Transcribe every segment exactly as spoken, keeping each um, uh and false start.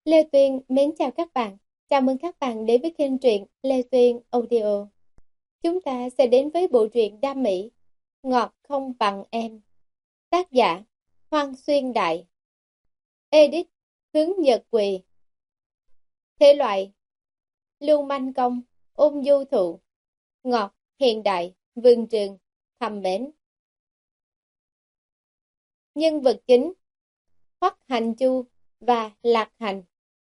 Lê Tuyên mến chào các bạn. Chào mừng các bạn đến với kênh truyện Lê Tuyên Audio. Chúng ta sẽ đến với bộ truyện đam mỹ Ngọt không bằng em. Tác giả Hoang Xuyên Đại. Edit Hướng Nhật Quỳ. Thể loại lưu manh công, ôn du thụ, ngọt, hiện đại, vườn trường, thầm mến. Nhân vật chính Hoắc Hành Chu và Lạc Hành.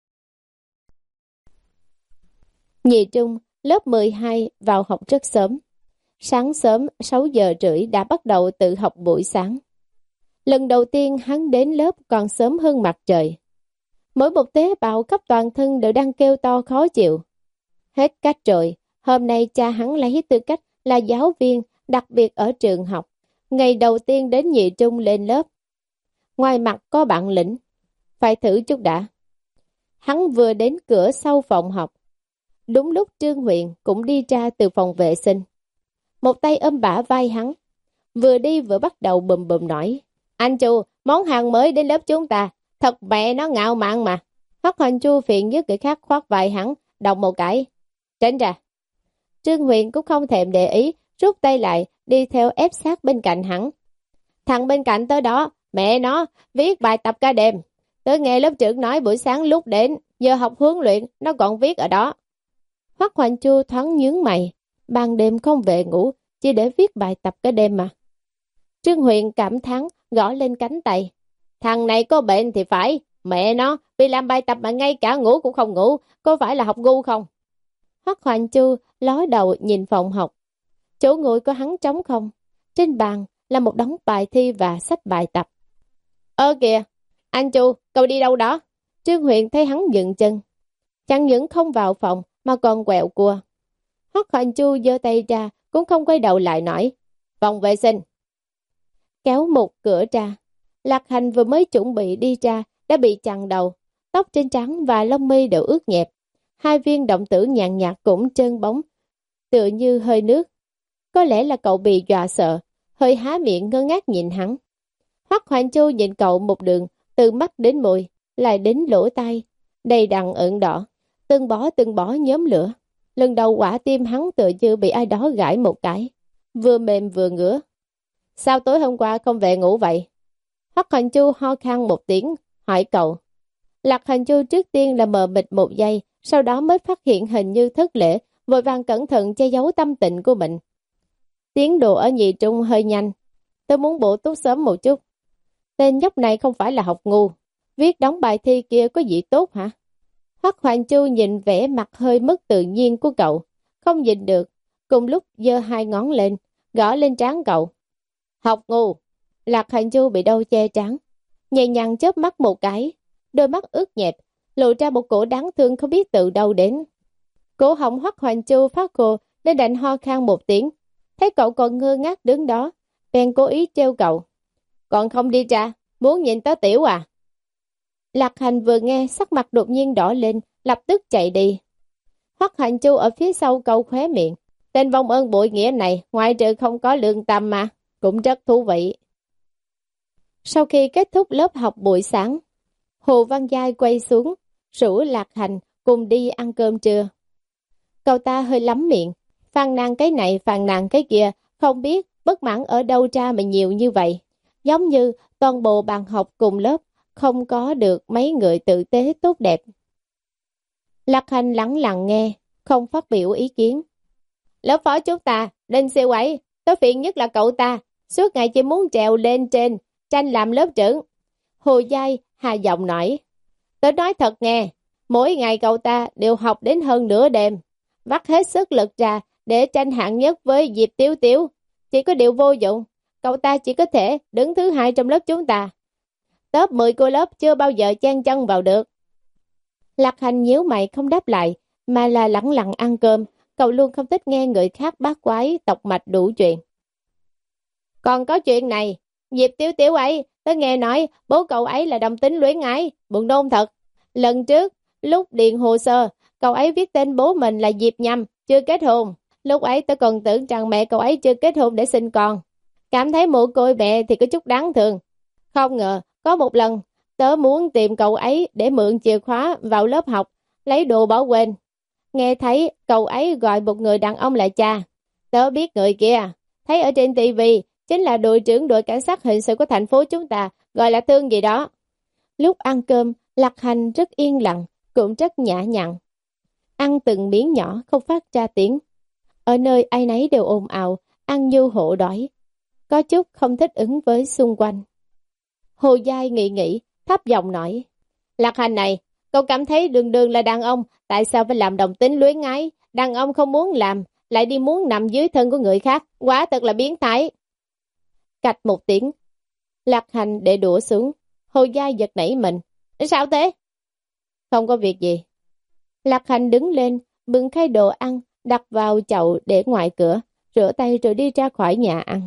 Nhị trung, lớp mười hai vào học rất sớm. Sáng sớm sáu giờ rưỡi đã bắt đầu tự học buổi sáng. Lần đầu tiên hắn đến lớp còn sớm hơn mặt trời. Mỗi một tế bào khắp toàn thân đều đang kêu to khó chịu. Hết cách rồi, hôm nay cha hắn lấy tư cách là giáo viên đặc biệt ở trường học. Ngày đầu tiên đến nhị trung lên lớp. Ngoài mặt có bản lĩnh, phải thử chút đã. Hắn vừa đến cửa sau phòng học. Đúng lúc Trương Huyền cũng đi ra từ phòng vệ sinh. Một tay ôm bả vai hắn. Vừa đi vừa bắt đầu bùm bùm nói. Anh Chu, món hàng mới đến lớp chúng ta. Thật mẹ nó ngạo mạn mà. Hoắc Hành Chu phiền với người khác khoát vai hắn. Động một cái. Tránh ra. Trương Huyền cũng không thèm để ý. Rút tay lại, đi theo ép sát bên cạnh hắn. Thằng bên cạnh tới đó. Mẹ nó, viết bài tập cả đêm. Tớ nghe lớp trưởng nói buổi sáng lúc đến. Giờ học huấn luyện, nó còn viết ở đó. Hoắc Hành Chu thoáng nhướng mày, ban đêm không về ngủ, chỉ để viết bài tập cái đêm mà. Trương Huyền cảm thán, gõ lên cánh tay. Thằng này có bệnh thì phải, mẹ nó, vì làm bài tập mà ngay cả ngủ cũng không ngủ, có phải là học ngu không? Hoắc Hành Chu ló đầu nhìn phòng học. Chỗ ngồi của hắn trống không, trên bàn là một đống bài thi và sách bài tập. Ơ kìa, anh Chu, cậu đi đâu đó? Trương Huyền thấy hắn dừng chân. Chẳng những không vào phòng, mà còn quẹo cua. Hoắc Hành Chu giơ tay ra, cũng không quay đầu lại nói. Phòng vệ sinh. Kéo một cửa ra. Lạc Hành vừa mới chuẩn bị đi ra, đã bị chặn đầu. Tóc trên trán và lông mi đều ướt nhẹp. Hai viên động tử nhàn nhạt cũng trơn bóng, tựa như hơi nước. Có lẽ là cậu bị dọa sợ, hơi há miệng ngơ ngác nhìn hắn. Hoắc Hành Chu nhìn cậu một đường, từ mắt đến môi, lại đến lỗ tai, đầy đặn ửng đỏ. Từng bỏ từng bỏ nhóm lửa. Lần đầu quả tim hắn tựa như bị ai đó gãi một cái. Vừa mềm vừa ngứa. Sao tối hôm qua không về ngủ vậy? Hoắc Hành Chu ho khan một tiếng, hỏi cậu. Lạc Hành Chu trước tiên là mờ mịt một giây, sau đó mới phát hiện hình như thất lễ, vội vàng cẩn thận che giấu tâm tình của mình. Tiến độ ở nhị trung hơi nhanh. Tôi muốn bổ túc sớm một chút. Tên nhóc này không phải là học ngu. Viết đóng bài thi kia có gì tốt hả? Hoắc Hành Chu nhìn vẻ mặt hơi mất tự nhiên của cậu, không nhìn được, cùng lúc giơ hai ngón lên, gõ lên trán cậu. Học ngu. Lạc Hành Chu bị đau che trán, nhẹ nhàng chớp mắt một cái, đôi mắt ướt nhẹp, lộ ra một cổ đáng thương không biết từ đâu đến. Cổ họng Hoắc Hành Chu phát khô nên đành ho khan một tiếng, thấy cậu còn ngơ ngác đứng đó, bèn cố ý trêu cậu. Còn không đi ra, muốn nhìn tớ tiểu à? Lạc Hành vừa nghe sắc mặt đột nhiên đỏ lên, lập tức chạy đi. Hoắc Hành Chu ở phía sau câu khóe miệng. Tên vong ơn bội nghĩa này, ngoại trừ không có lương tâm mà, cũng rất thú vị. Sau khi kết thúc lớp học buổi sáng, Hồ Văn Giai quay xuống, rủ Lạc Hành cùng đi ăn cơm trưa. Cậu ta hơi lắm miệng, phàn nàn cái này phàn nàn cái kia, không biết bất mãn ở đâu ra mà nhiều như vậy. Giống như toàn bộ bạn học cùng lớp, không có được mấy người tử tế tốt đẹp. Lạc Hành lặng lặng nghe, không phát biểu ý kiến. Lớp phó chúng ta, Đinh siêu ấy, tối phiền nhất là cậu ta, suốt ngày chỉ muốn trèo lên trên, tranh làm lớp trưởng. Hồ Giai hà giọng nói. Tớ nói thật nghe, mỗi ngày cậu ta đều học đến hơn nửa đêm, vắt hết sức lực ra để tranh hạng nhất với Diệp Tiếu Tiếu. Chỉ có điều vô dụng, cậu ta chỉ có thể đứng thứ hai trong lớp chúng ta. Top mười của lớp chưa bao giờ chen chân vào được. Lạc Hành nhíu mày không đáp lại, mà là lẳng lặng ăn cơm. Cậu luôn không thích nghe người khác bát quái tọc mạch đủ chuyện. Còn có chuyện này, Diệp Tiếu Tiếu ấy, tớ nghe nói bố cậu ấy là đồng tính luyến ái, buồn nôn thật. Lần trước, lúc điền hồ sơ, cậu ấy viết tên bố mình là Diệp Nhâm, chưa kết hôn. Lúc ấy tớ còn tưởng rằng mẹ cậu ấy chưa kết hôn để sinh con. Cảm thấy mồ côi mẹ thì có chút đáng thương. Không ngờ, có một lần, Tớ muốn tìm cậu ấy để mượn chìa khóa vào lớp học, lấy đồ bỏ quên. Nghe thấy cậu ấy gọi một người đàn ông là cha. Tớ biết người kia, thấy ở trên tivi chính là đội trưởng đội cảnh sát hình sự của thành phố chúng ta, gọi là Tương gì đó. Lúc ăn cơm, Lạc Hành rất yên lặng, cũng rất nhã nhặn. Ăn từng miếng nhỏ không phát ra tiếng. Ở nơi ai nấy đều ồn ào, ăn như hổ đói. Có chút không thích ứng với xung quanh. Hồ Giai nghĩ nghĩ, thấp giọng nói. Lạc Hành này, cậu cảm thấy đường đường là đàn ông, tại sao phải làm đồng tính luyến ái? Đàn ông không muốn làm, lại đi muốn nằm dưới thân của người khác, quá thật là biến thái. Cạch một tiếng, Lạc Hành để đũa xuống. Hồ Giai giật nảy mình. Sao thế? Không có việc gì. Lạc Hành đứng lên, bưng khay đồ ăn, đặt vào chậu để ngoài cửa, rửa tay rồi đi ra khỏi nhà ăn.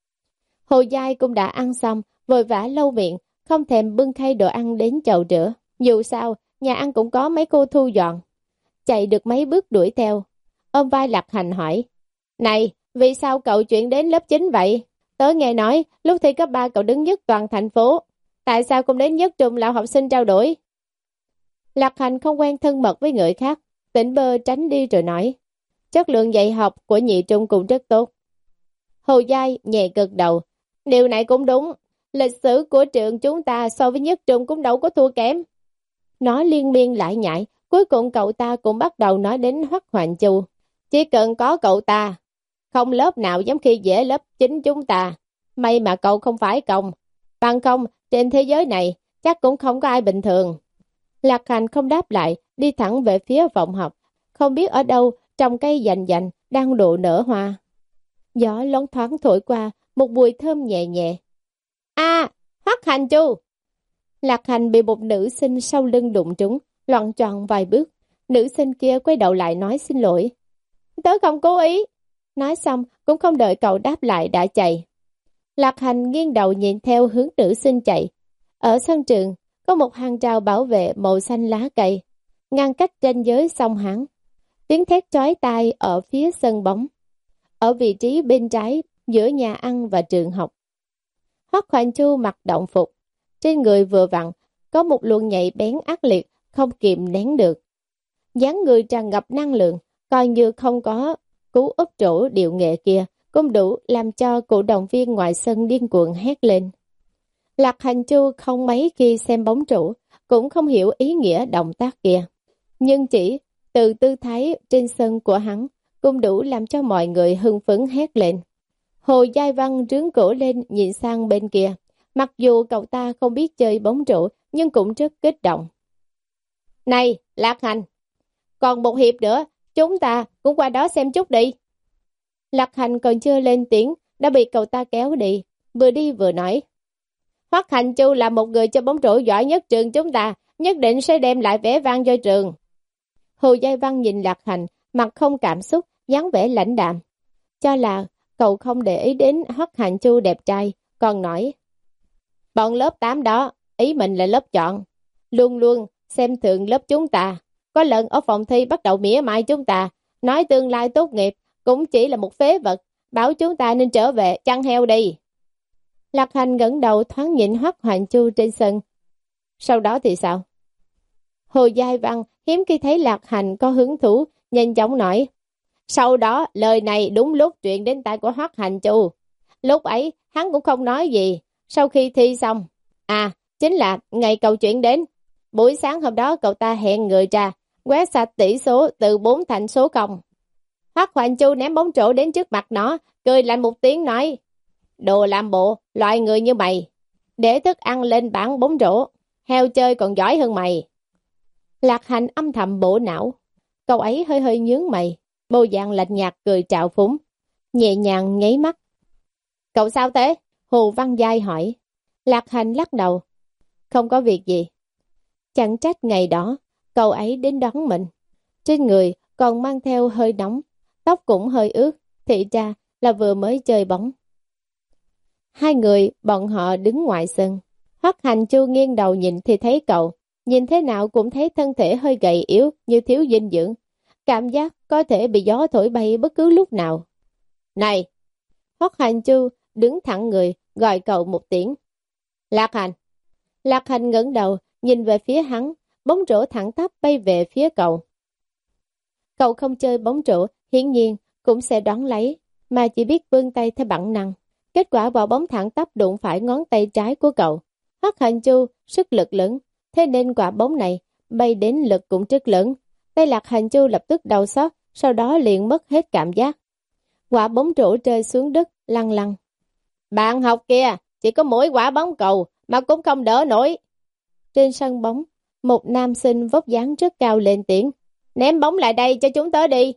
Hồ Giai cũng đã ăn xong, vội vã lau miệng, không thèm bưng khay đồ ăn đến chậu rửa. Dù sao, nhà ăn cũng có mấy cô thu dọn. Chạy được mấy bước đuổi theo. Ôm vai Lạc Hành hỏi. Này, vì sao cậu chuyển đến lớp chín vậy? Tớ nghe nói, lúc thi cấp ba cậu đứng nhất toàn thành phố. Tại sao không đến nhất trung lão học sinh trao đổi? Lạc Hành không quen thân mật với người khác. Tỉnh bơ tránh đi rồi nói. Chất lượng dạy học của nhị trung cũng rất tốt. Hồ Giai nhẹ gật đầu. Điều này cũng đúng. Lịch sử của trường chúng ta so với nhất trung cũng đâu có thua kém. Nói liên miên lại nhại. Cuối cùng cậu ta cũng bắt đầu nói đến Hoắc Hoành Chu. Chỉ cần có cậu ta, không lớp nào dám khi dễ lớp chín chúng ta. May mà cậu không phải công. Bằng không, trên thế giới này, chắc cũng không có ai bình thường. Lạc Hành không đáp lại, đi thẳng về phía phòng học. Không biết ở đâu, trong cây dành dành, đang độ nở hoa. Gió loáng thoáng thổi qua, một mùi thơm nhẹ nhẹ. A, Hoắc Hành Chu! Lạc Hành bị một nữ sinh sau lưng đụng trúng, loạn tròn vài bước. Nữ sinh kia quay đầu lại nói xin lỗi. Tớ không cố ý. Nói xong, cũng không đợi cậu đáp lại đã chạy. Lạc Hành nghiêng đầu nhìn theo hướng nữ sinh chạy. Ở sân trường, có một hàng rào bảo vệ màu xanh lá cây, ngăn cách ranh giới song hắn. Tiếng thét chói tai ở phía sân bóng. Ở vị trí bên trái, giữa nhà ăn và trường học. Hoắc Hoành Chu mặc động phục. Trên người vừa vặn, có một luồng nhạy bén ác liệt, không kìm nén được. Dáng người tràn ngập năng lượng, coi như không có cú úp trổ điệu nghệ kia, cũng đủ làm cho cổ động viên ngoài sân điên cuồng hét lên. Lạc Hành Chu không mấy khi xem bóng rổ, cũng không hiểu ý nghĩa động tác kia. Nhưng chỉ từ tư thái trên sân của hắn, cũng đủ làm cho mọi người hưng phấn hét lên. Hồ Giai Văn rướn cổ lên nhìn sang bên kia. Mặc dù cậu ta không biết chơi bóng rổ, nhưng cũng rất kích động. Này, Lạc Hành! Còn một hiệp nữa, chúng ta cũng qua đó xem chút đi. Lạc Hành còn chưa lên tiếng, đã bị cậu ta kéo đi, vừa đi vừa nói. Hoắc Hành Chu là một người chơi bóng rổ giỏi nhất trường chúng ta, nhất định sẽ đem lại vẻ vang cho trường. Hồ Giai Văn nhìn Lạc Hành, mặt không cảm xúc, dáng vẻ lãnh đạm. Cho là cậu không để ý đến Hoắc Hành Chu đẹp trai, còn nói. Bọn lớp tám đó, ý mình là lớp chọn. Luôn luôn xem thường lớp chúng ta. Có lần ở phòng thi bắt đầu mỉa mai chúng ta, nói tương lai tốt nghiệp cũng chỉ là một phế vật, bảo chúng ta nên trở về chăn heo đi. Lạc Hành ngẩng đầu thoáng nhìn Hoắc Hoành Chu trên sân. Sau đó thì sao? Hồ Giai Văn hiếm khi thấy Lạc Hành có hứng thú, nhanh chóng nói. Sau đó lời này đúng lúc truyền đến tai của Hoắc Hành Chu. Lúc ấy hắn cũng không nói gì. Sau khi thi xong, à chính là ngày cậu chuyển đến. Buổi sáng hôm đó cậu ta hẹn người ra, quét sạch tỷ số từ bốn thành số không. Hoắc Hoành Chu ném bóng rổ đến trước mặt nó, cười lạnh một tiếng nói. Đồ làm bộ, loại người như mày. Để thức ăn lên bảng bóng rổ, heo chơi còn giỏi hơn mày. Lạc Hành âm thầm bổ não. Cậu ấy hơi hơi nhướng mày, bộ dạng lạnh nhạt cười trạo phúng, nhẹ nhàng nháy mắt. Cậu sao thế? Hồ Văn Giai hỏi. Lạc Hành lắc đầu. Không có việc gì. Chẳng trách ngày đó, cậu ấy đến đón mình. Trên người còn mang theo hơi nóng, tóc cũng hơi ướt, thì ra là vừa mới chơi bóng. Hai người, bọn họ đứng ngoài sân. Hoắc Hành Chu nghiêng đầu nhìn thì thấy cậu. Nhìn thế nào cũng thấy thân thể hơi gầy yếu, như thiếu dinh dưỡng. Cảm giác có thể bị gió thổi bay bất cứ lúc nào. Này! Hoắc Hành Chu đứng thẳng người, gọi cậu một tiếng. Lạc Hành! Lạc Hành ngẩng đầu, nhìn về phía hắn, bóng rổ thẳng tắp bay về phía cậu. Cậu không chơi bóng rổ, hiển nhiên cũng sẽ đoán lấy, mà chỉ biết vươn tay theo bản năng. Kết quả quả bóng thẳng tắp đụng phải ngón tay trái của cậu. Hoắc Hành Chu sức lực lớn, thế nên quả bóng này bay đến lực cũng rất lớn. Tay Lạc Hành Chu lập tức đau xót, sau đó liền mất hết cảm giác. Quả bóng rổ rơi xuống đất, lăn lăn. Bạn học kia, chỉ có mỗi quả bóng cầu mà cũng không đỡ nổi. Trên sân bóng, một nam sinh vóc dáng rất cao lên tiếng. Ném bóng lại đây cho chúng tớ đi.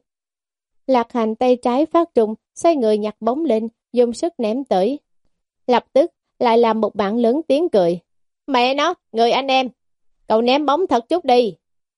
Lạc Hành tay trái phát trùng, xoay người nhặt bóng lên, dùng sức ném tới. Lập tức lại làm một bạn lớn tiếng cười. Mẹ nó, người anh em, cậu ném bóng thật chút đi.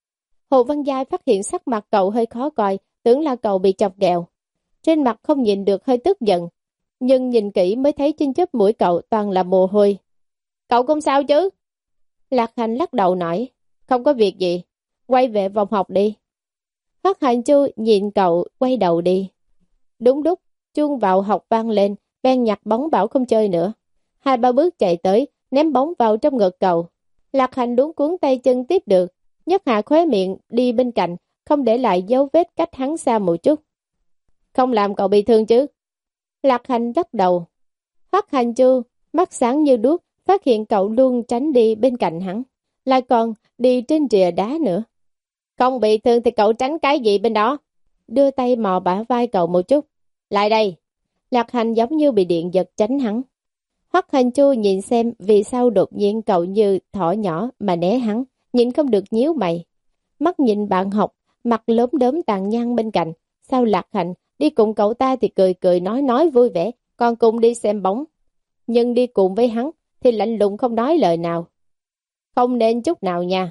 Hồ Văn Giai phát hiện sắc mặt cậu hơi khó coi, tưởng là cậu bị chọc ghẹo. Trên mặt không nhìn được hơi tức giận, nhưng nhìn kỹ mới thấy trên chóp mũi cậu toàn là mồ hôi. Cậu không sao chứ? Lạc Hành lắc đầu nói, không có việc gì, quay về phòng học đi. Hoắc Hành Chu nhìn cậu quay đầu đi. Đúng lúc, chuông vào học vang lên, bèn nhặt bóng bảo không chơi nữa. Hai ba bước chạy tới, ném bóng vào trong ngực cậu. Lạc Hành đúng cuốn tay chân tiếp được, nhấc hạ khóe miệng đi bên cạnh, không để lại dấu vết cách hắn xa một chút. Không làm cậu bị thương chứ? Lạc Hành lắc đầu. Hoắc Hành Chu mắt sáng như đuốc, phát hiện cậu luôn tránh đi bên cạnh hắn, lại còn đi trên rìa đá nữa. Không bị thương thì cậu tránh cái gì bên đó? Đưa tay mò bả vai cậu một chút. Lại đây. Lạc Hành giống như bị điện giật tránh hắn. Hoắc Hành Chu nhìn xem vì sao đột nhiên cậu như thỏ nhỏ mà né hắn, nhìn không được nhíu mày. Mắt nhìn bạn học, mặt lốm đốm tàn nhang bên cạnh. Sao Lạc Hành đi cùng cậu ta thì cười cười nói nói vui vẻ, còn cùng đi xem bóng. Nhưng đi cùng với hắn thì lạnh lùng không nói lời nào. Không nên chút nào nha.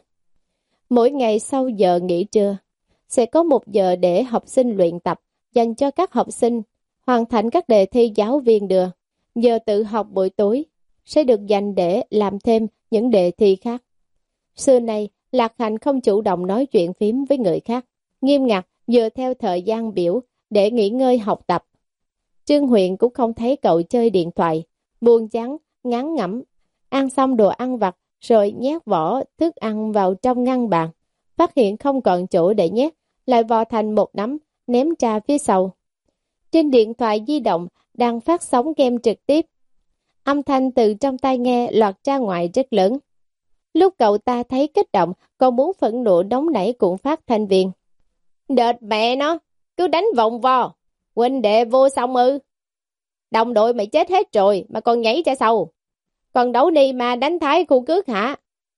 Mỗi ngày sau giờ nghỉ trưa, sẽ có một giờ để học sinh luyện tập, dành cho các học sinh hoàn thành các đề thi giáo viên đưa. Giờ tự học buổi tối sẽ được dành để làm thêm những đề thi khác. Xưa nay, Lạc Hành không chủ động nói chuyện phím với người khác, nghiêm ngặt dựa theo thời gian biểu để nghỉ ngơi học tập. Trương Huyền cũng không thấy cậu chơi điện thoại, buồn chán, ngán ngẩm, ăn xong đồ ăn vặt rồi nhét vỏ thức ăn vào trong ngăn bàn. Phát hiện không còn chỗ để nhét, lại vò thành một nắm, ném ra phía sau. Trên điện thoại di động đang phát sóng game trực tiếp. Âm thanh từ trong tai nghe lọt ra ngoài rất lớn. Lúc cậu ta thấy kích động, còn muốn phẫn nộ đóng nảy cũng phát thanh viên. Đệt mẹ nó, cứ đánh vòng vo, huynh đệ vô song ư. Đồng đội mày chết hết rồi mà còn nhảy ra sau. Còn đấu ni mà đánh thái khu cước hả?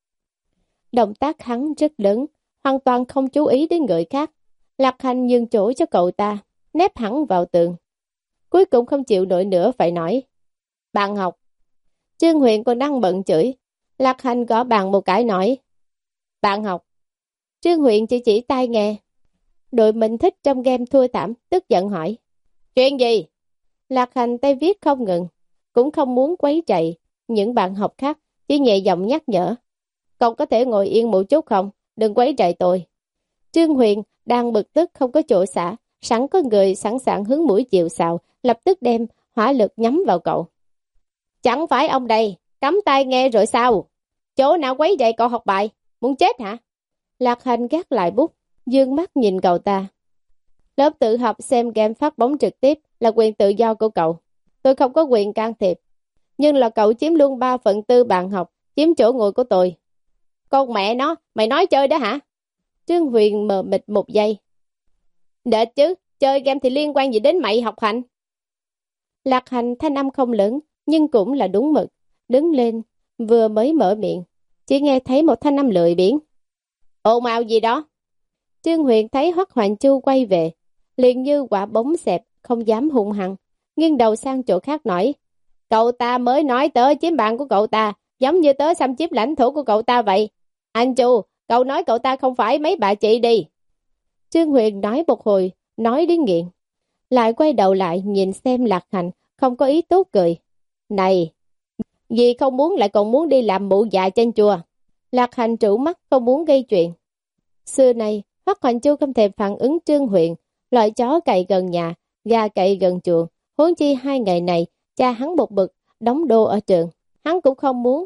Động tác hắn rất lớn, hoàn toàn không chú ý đến người khác. Lạc Hành nhường chỗ cho cậu ta, nép hẳn vào tường. Cuối cùng không chịu nổi nữa phải nói. Bạn học. Trương Huyền còn đang bận chửi. Lạc Hành gõ bàn một cái nói. Bạn học. Trương Huyền chỉ chỉ tai nghe. Đội mình thích trong game thua thảm, tức giận hỏi. Chuyện gì? Lạc Hành tay viết không ngừng, cũng không muốn quấy rầy những bạn học khác, chỉ nhẹ giọng nhắc nhở. Cậu có thể ngồi yên một chút không? Đừng quấy rầy tôi. Trương Huyền đang bực tức không có chỗ xả, sẵn có người sẵn sàng hướng mũi chiều xào, lập tức đem hỏa lực nhắm vào cậu. Chẳng phải ông đây, cắm tai nghe rồi sao? Chỗ nào quấy rầy cậu học bài? Muốn chết hả? Lạc Hành gác lại bút, dương mắt nhìn cậu ta. Lớp tự học xem game phát bóng trực tiếp là quyền tự do của cậu. Tôi không có quyền can thiệp. Nhưng là cậu chiếm luôn ba phần tư bạn học, chiếm chỗ ngồi của tôi. Con mẹ nó, mày nói chơi đó hả? Trương Huyền mờ mịt một giây. Đệt chứ, chơi game thì liên quan gì đến mày học hành? Lạc Hành thanh âm không lớn, nhưng cũng là đúng mực. Đứng lên, vừa mới mở miệng, chỉ nghe thấy một thanh âm lười biếng. Ồn ào gì đó? Trương Huyền thấy Hoắc Hoành Chu quay về, liền như quả bóng xẹp, không dám hung hăng, nghiêng đầu sang chỗ khác nói. Cậu ta mới nói tớ chiếm bạn của cậu ta, giống như tớ xâm chiếm lãnh thổ của cậu ta vậy. Anh Chu, cậu nói cậu ta không phải mấy bà chị đi. Trương Huyền nói một hồi, nói đến nghiện. Lại quay đầu lại nhìn xem Lạc Hành, không có ý tốt cười. Này, vì không muốn lại còn muốn đi làm mụ già trên chùa. Lạc Hành trụ mắt không muốn gây chuyện. Xưa nay, Hoắc Hoành Chu không thèm phản ứng Trương Huyền, loại chó cậy gần nhà, gà cậy gần chuồng. Huống chi hai ngày này, cha hắn một bực, đóng đô ở trường. Hắn cũng không muốn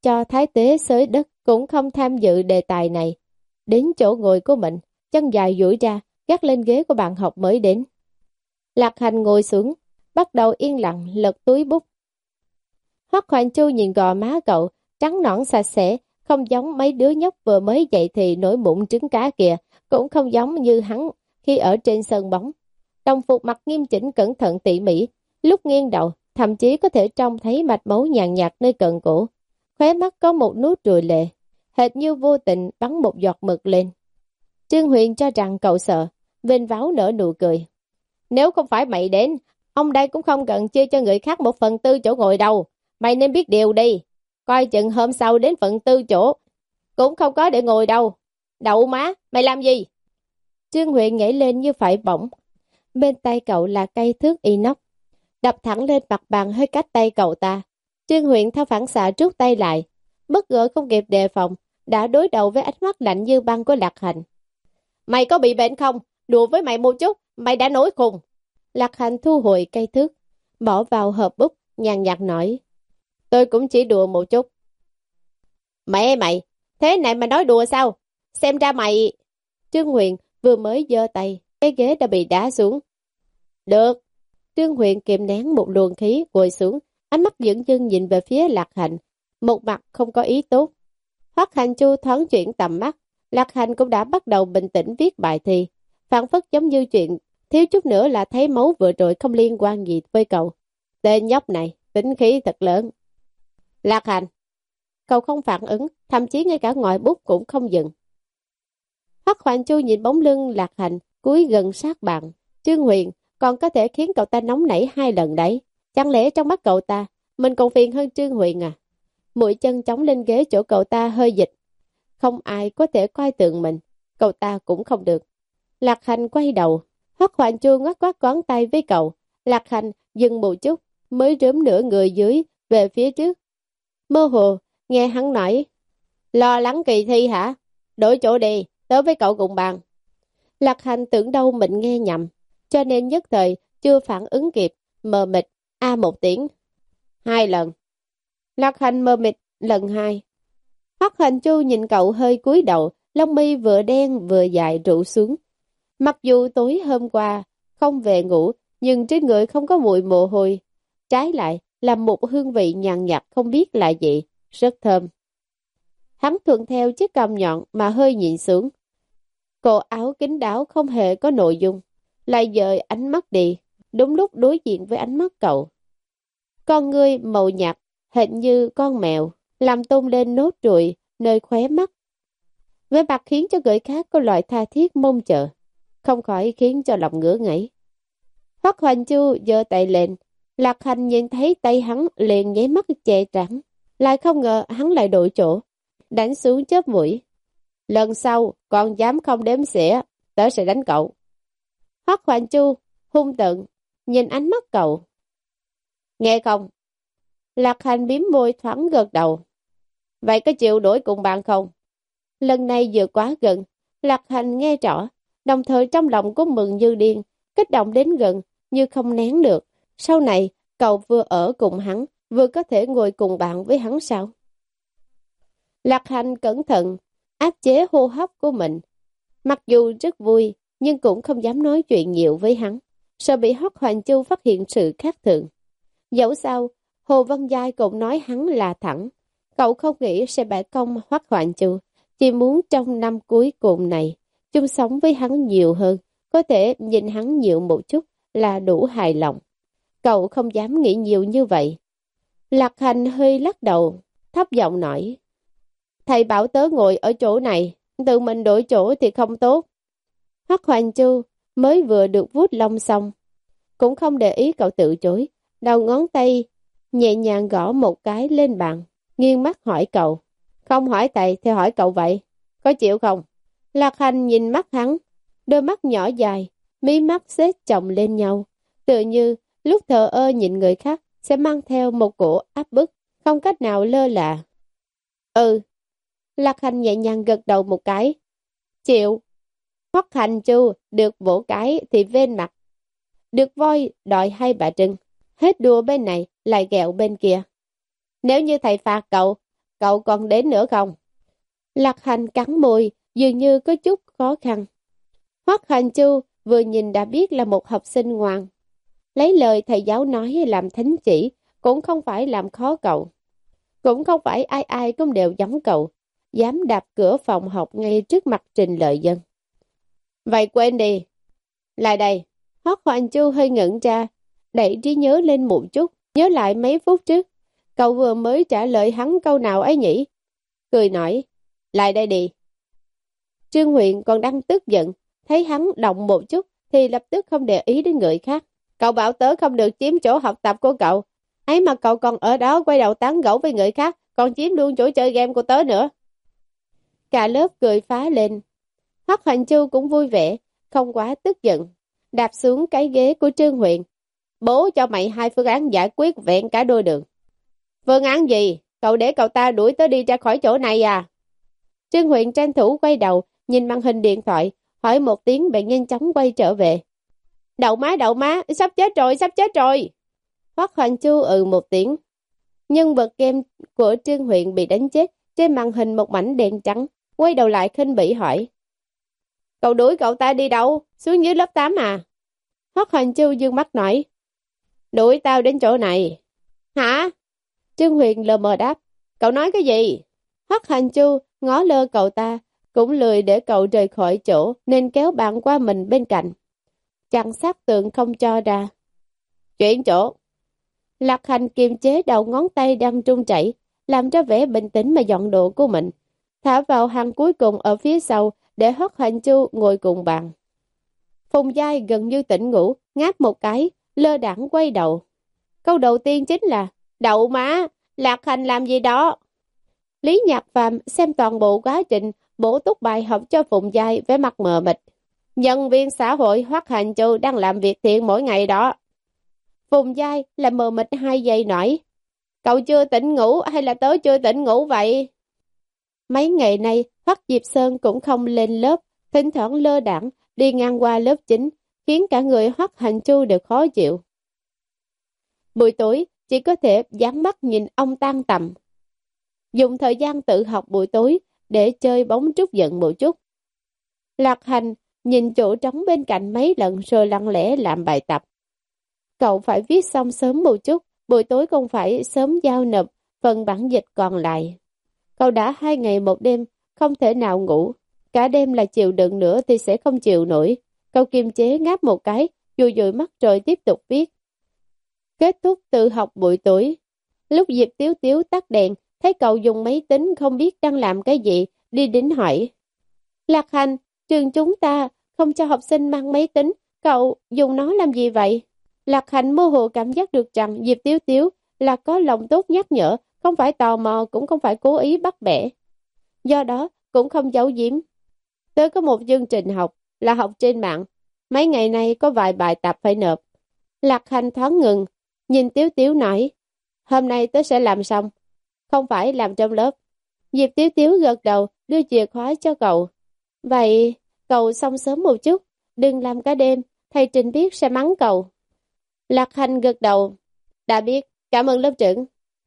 cho thái tế xới đất cũng không tham dự đề tài này. Đến chỗ ngồi của mình, chân dài duỗi ra, gác lên ghế của bạn học mới đến. Lạc Hành ngồi xuống, bắt đầu yên lặng lật túi bút. Hoắc Hoành Chu nhìn gò má cậu, trắng nõn sạch sẽ, không giống mấy đứa nhóc vừa mới dậy thì nổi mụn trứng cá kìa, cũng không giống như hắn khi ở trên sân bóng. Đồng phục mặt nghiêm chỉnh cẩn thận tỉ mỉ, lúc nghiêng đầu, thậm chí có thể trông thấy mạch máu nhàn nhạt nơi cận cổ. Khóe mắt có một nút ruồi lệ, hệt như vô tình bắn một giọt mực lên. Trương Huyền cho rằng cậu sợ, vênh váo nở nụ cười. Nếu không phải mày đến, ông đây cũng không cần chia cho người khác một phần tư chỗ ngồi đâu. Mày nên biết điều đi. Coi chừng hôm sau đến phần tư chỗ, cũng không có để ngồi đâu. Đậu má, mày làm gì? Trương Huyền nhảy lên như phải bỏng. Bên tay cậu là cây thước inox, đập thẳng lên mặt bàn hơi cách tay cậu ta. Trương Huyền theo phản xạ rút tay lại, bất ngờ không kịp đề phòng, đã đối đầu với ánh mắt lạnh như băng của Lạc Hành. Mày có bị bệnh không? Đùa với mày một chút, mày đã nổi khùng. Lạc Hành thu hồi cây thước, bỏ vào hộp bút, nhàn nhạt nói. Tôi cũng chỉ đùa một chút. Mẹ mày, thế này mà nói đùa sao? Xem ra mày... Trương Huyền vừa mới giơ tay, cái ghế đã bị đá xuống. Được. Trương Huyền kiềm nén một luồng khí, ngồi xuống, ánh mắt dửng dưng nhìn về phía Lạc Hành, một mặt không có ý tốt. Hoắc Hành Chu thoáng chuyển tầm mắt, Lạc Hành cũng đã bắt đầu bình tĩnh viết bài thi, phản phất giống như chuyện thiếu chút nữa là thấy máu vừa rồi không liên quan gì với cậu. Tên nhóc này, tính khí thật lớn. Lạc Hành, cậu không phản ứng, thậm chí ngay cả ngòi bút cũng không dừng. Hoắc Hoành Chu nhìn bóng lưng Lạc Hành, cúi gần sát bàn. Trương Huyền còn có thể khiến cậu ta nóng nảy hai lần đấy. Chẳng lẽ trong mắt cậu ta, mình còn phiền hơn Trương Huyền à? Mũi chân chống lên ghế chỗ cậu ta hơi dịch. Không ai có thể coi tượng mình, cậu ta cũng không được. Lạc Hành quay đầu, Hoắc Hoành Chu ngoắc ngoắc ngón tay với cậu. Lạc Hành dừng một chút, mới rớm nửa người dưới về phía trước. Mơ hồ, nghe hắn nói, lo lắng kỳ thi hả? Đổi chỗ đi, tới với cậu cùng bàn. Lạc Hành tưởng đâu mình nghe nhầm, cho nên nhất thời chưa phản ứng kịp, mờ mịt, a một tiếng. Hai lần. Lạc Hành mờ mịt lần hai. Hoắc Hoành Chu nhìn cậu hơi cúi đầu, lông mi vừa đen vừa dài rủ xuống. Mặc dù tối hôm qua không về ngủ, nhưng trên người không có mùi mồ hôi. Trái lại là một hương vị nhàn nhạt không biết là gì, rất thơm. Hắn thuận theo chiếc cằm nhọn mà hơi nhìn xuống. Cổ áo kín đáo không hề có nội dung, lại dời ánh mắt đi, đúng lúc đối diện với ánh mắt cậu. Con ngươi màu nhạt, hệt như con mèo, làm tung lên nốt ruồi nơi khóe mắt. Với mặt khiến cho người khác có loại tha thiết mong chờ, không khỏi khiến cho lòng ngứa ngáy. Hoắc Hoành Chu giơ tay lên, Lạc Hành nhìn thấy tay hắn liền nháy mắt che trắng, lại không ngờ hắn lại đổi chỗ, đánh xuống chớp mũi. Lần sau còn dám không đếm xỉa, tớ sẽ đánh cậu. Hoắc Hoành Chu hung tợn nhìn ánh mắt cậu. Nghe không? Lạc Hành biếm môi thoáng gật đầu. Vậy có chịu đổi cùng bạn không? Lần này vừa quá gần, Lạc Hành nghe rõ, đồng thời trong lòng cũng mừng như điên, kích động đến gần như không nén được. Sau này cậu vừa ở cùng hắn, vừa có thể ngồi cùng bạn với hắn sao? Lạc Hành cẩn thận áp chế hô hấp của mình. Mặc dù rất vui, nhưng cũng không dám nói chuyện nhiều với hắn, sợ bị Hoắc Hoành Chu phát hiện sự khác thường. Dẫu sao, Hồ Văn Giai cũng nói hắn là thẳng. Cậu không nghĩ sẽ bẻ công Hoắc Hoành Chu, chỉ muốn trong năm cuối cùng này, chung sống với hắn nhiều hơn, có thể nhìn hắn nhiều một chút là đủ hài lòng. Cậu không dám nghĩ nhiều như vậy. Lạc Hành hơi lắc đầu, thấp giọng nói. Thầy bảo tớ ngồi ở chỗ này, tự mình đổi chỗ thì không tốt. Hoắc Hoành Chu mới vừa được vuốt lông xong, cũng không để ý cậu từ chối, đầu ngón tay nhẹ nhàng gõ một cái lên bàn, nghiêng mắt hỏi cậu. Không hỏi thầy thì hỏi cậu vậy, có chịu không? Lạc Hành nhìn mắt hắn, đôi mắt nhỏ dài, mí mắt xếp chồng lên nhau, tựa như lúc thờ ơ nhìn người khác sẽ mang theo một cổ áp bức, không cách nào lơ là. Ừ. Lạc Hành nhẹ nhàng gật đầu một cái. Chịu. Hoắc Hành Chu được vỗ cái thì vên mặt. Được voi đòi hai bà trưng. Hết đùa bên này lại ghẹo bên kia. Nếu như thầy phạt cậu, cậu còn đến nữa không? Lạc Hành cắn môi, dường như có chút khó khăn. Hoắc Hành Chu vừa nhìn đã biết là một học sinh ngoan. Lấy lời thầy giáo nói làm thánh chỉ, cũng không phải làm khó cậu. Cũng không phải ai ai cũng đều giống cậu, dám đạp cửa phòng học ngay trước mặt Trình Lợi Dân. Vậy quên đi. Lại đây. Hoắc Hành Chu hơi ngẩn ra, đẩy trí nhớ lên một chút, nhớ lại mấy phút trước. Cậu vừa mới trả lời hắn câu nào ấy nhỉ? Cười nói, lại đây đi. Trương Huyền còn đang tức giận, thấy hắn động một chút thì lập tức không để ý đến người khác. Cậu bảo tớ không được chiếm chỗ học tập của cậu. Ấy mà cậu còn ở đó quay đầu tán gẫu với người khác, còn chiếm luôn chỗ chơi game của tớ nữa. Cả lớp cười phá lên. Hoắc Hành Chu cũng vui vẻ, không quá tức giận. Đạp xuống cái ghế của Trương Huyền. Bố cho mày hai phương án giải quyết vẹn cả đôi đường. Phương án gì? Cậu để cậu ta đuổi tớ đi ra khỏi chỗ này à? Trương Huyền tranh thủ quay đầu, nhìn màn hình điện thoại, hỏi một tiếng bèn nhanh chóng quay trở về. Đậu má đậu má, sắp chết rồi, sắp chết rồi. Hoắc Hành Chu ừ một tiếng. Nhân vật game của Trương Huyền bị đánh chết, trên màn hình một mảnh đen trắng, quay đầu lại khinh bỉ hỏi. Cậu đuổi cậu ta đi đâu? Xuống dưới lớp tám à? Hoắc Hành Chu dương mắt nói. Đuổi tao đến chỗ này. Hả? Trương Huyền lờ mờ đáp. Cậu nói cái gì? Hoắc Hành Chu ngó lơ cậu ta, cũng lười để cậu rời khỏi chỗ nên kéo bạn qua mình bên cạnh. Chặn sát tượng không cho ra. Chuyển chỗ. Lạc Hành kiềm chế đầu ngón tay đang trung chảy, làm ra vẻ bình tĩnh mà dọn đồ của mình. Thả vào hàng cuối cùng ở phía sau để Hoắc Hành Chu ngồi cùng bàn. Phùng Giai gần như tỉnh ngủ, ngáp một cái, lơ đãng quay đầu. Câu đầu tiên chính là, đậu má, Lạc Hành làm gì đó? Lý Nhạc Phàm xem toàn bộ quá trình bổ túc bài học cho Phùng Giai với mặt mờ mịt. Nhân viên xã hội Hoắc Hành Chu đang làm việc thiện mỗi ngày đó. Phùng Giai là mờ mịt hai giây nổi. Cậu chưa tỉnh ngủ hay là tớ chưa tỉnh ngủ vậy? Mấy ngày nay, Hoắc Diệp Sơn cũng không lên lớp, thỉnh thoảng lơ đãng đi ngang qua lớp chín, khiến cả người Hoắc Hành Chu đều khó chịu. Buổi tối, chỉ có thể dán mắt nhìn ông tan tầm. Dùng thời gian tự học buổi tối để chơi bóng trút giận một chút. Lạc Hành nhìn chỗ trống bên cạnh mấy lần rồi lặng lẽ làm bài tập. Cậu phải viết xong sớm một chút, buổi tối không phải sớm giao nộp phần bản dịch còn lại. Cậu đã hai ngày một đêm, không thể nào ngủ. Cả đêm là chịu đựng nữa thì sẽ không chịu nổi. Cậu kiềm chế ngáp một cái, dụi dụi mắt rồi tiếp tục viết. Kết thúc tự học buổi tối. Lúc Diệp Tiếu Tiếu tắt đèn, thấy cậu dùng máy tính không biết đang làm cái gì, đi đến hỏi. Lạc Hành, trường chúng ta không cho học sinh mang máy tính, cậu dùng nó làm gì vậy? Lạc Hành mơ hồ cảm giác được rằng Diệp Tiếu Tiếu là có lòng tốt nhắc nhở, không phải tò mò cũng không phải cố ý bắt bẻ. Do đó cũng không giấu giếm. Tớ có một chương trình học là học trên mạng, mấy ngày nay có vài bài tập phải nộp. Lạc Hành thoáng ngừng, nhìn Tiếu Tiếu nói, hôm nay tớ sẽ làm xong, không phải làm trong lớp. Diệp Tiếu Tiếu gật đầu, đưa chìa khóa cho cậu. Vậy, cậu xong sớm một chút, đừng làm cả đêm, thầy Trình biết sẽ mắng cậu. Lạc Hành gật đầu, đã biết, cảm ơn lớp trưởng.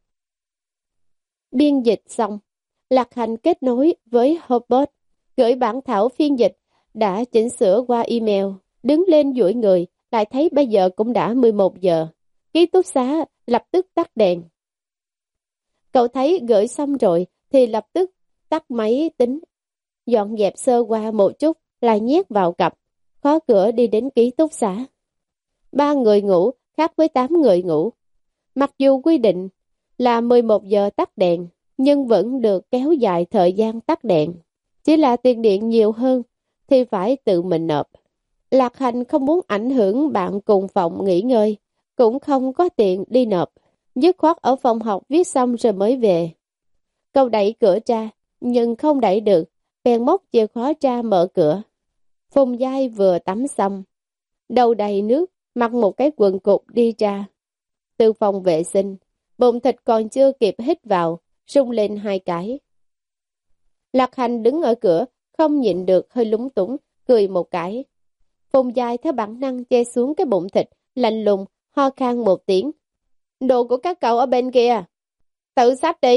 Biên dịch xong, Lạc Hành kết nối với Hotbot, gửi bản thảo phiên dịch, đã chỉnh sửa qua email, đứng lên duỗi người, lại thấy bây giờ cũng đã mười một giờ. Ký túc xá lập tức tắt đèn. Cậu thấy gửi xong rồi thì lập tức tắt máy tính, dọn dẹp sơ qua một chút, lại nhét vào cặp, khóa cửa đi đến ký túc xá. Ba người ngủ khác với tám người ngủ. Mặc dù quy định là mười một giờ tắt đèn, nhưng vẫn được kéo dài thời gian tắt đèn. Chỉ là tiền điện nhiều hơn thì phải tự mình nộp. Lạc Hành không muốn ảnh hưởng bạn cùng phòng nghỉ ngơi, cũng không có tiền đi nộp. Dứt khoát ở phòng học viết xong rồi mới về. Cậu đẩy cửa ra, nhưng không đẩy được, bèn móc chìa khóa ra mở cửa. Phùng Giai vừa tắm xong, đầu đầy nước, mặc một cái quần cục đi ra. Từ phòng vệ sinh, bụng thịt còn chưa kịp hít vào, rung lên hai cái. Lạc Hành đứng ở cửa, không nhịn được hơi lúng túng, cười một cái. Phùng Giai theo bản năng che xuống cái bụng thịt, lạnh lùng, ho khan một tiếng. Đồ của các cậu ở bên kia, tự xách đi.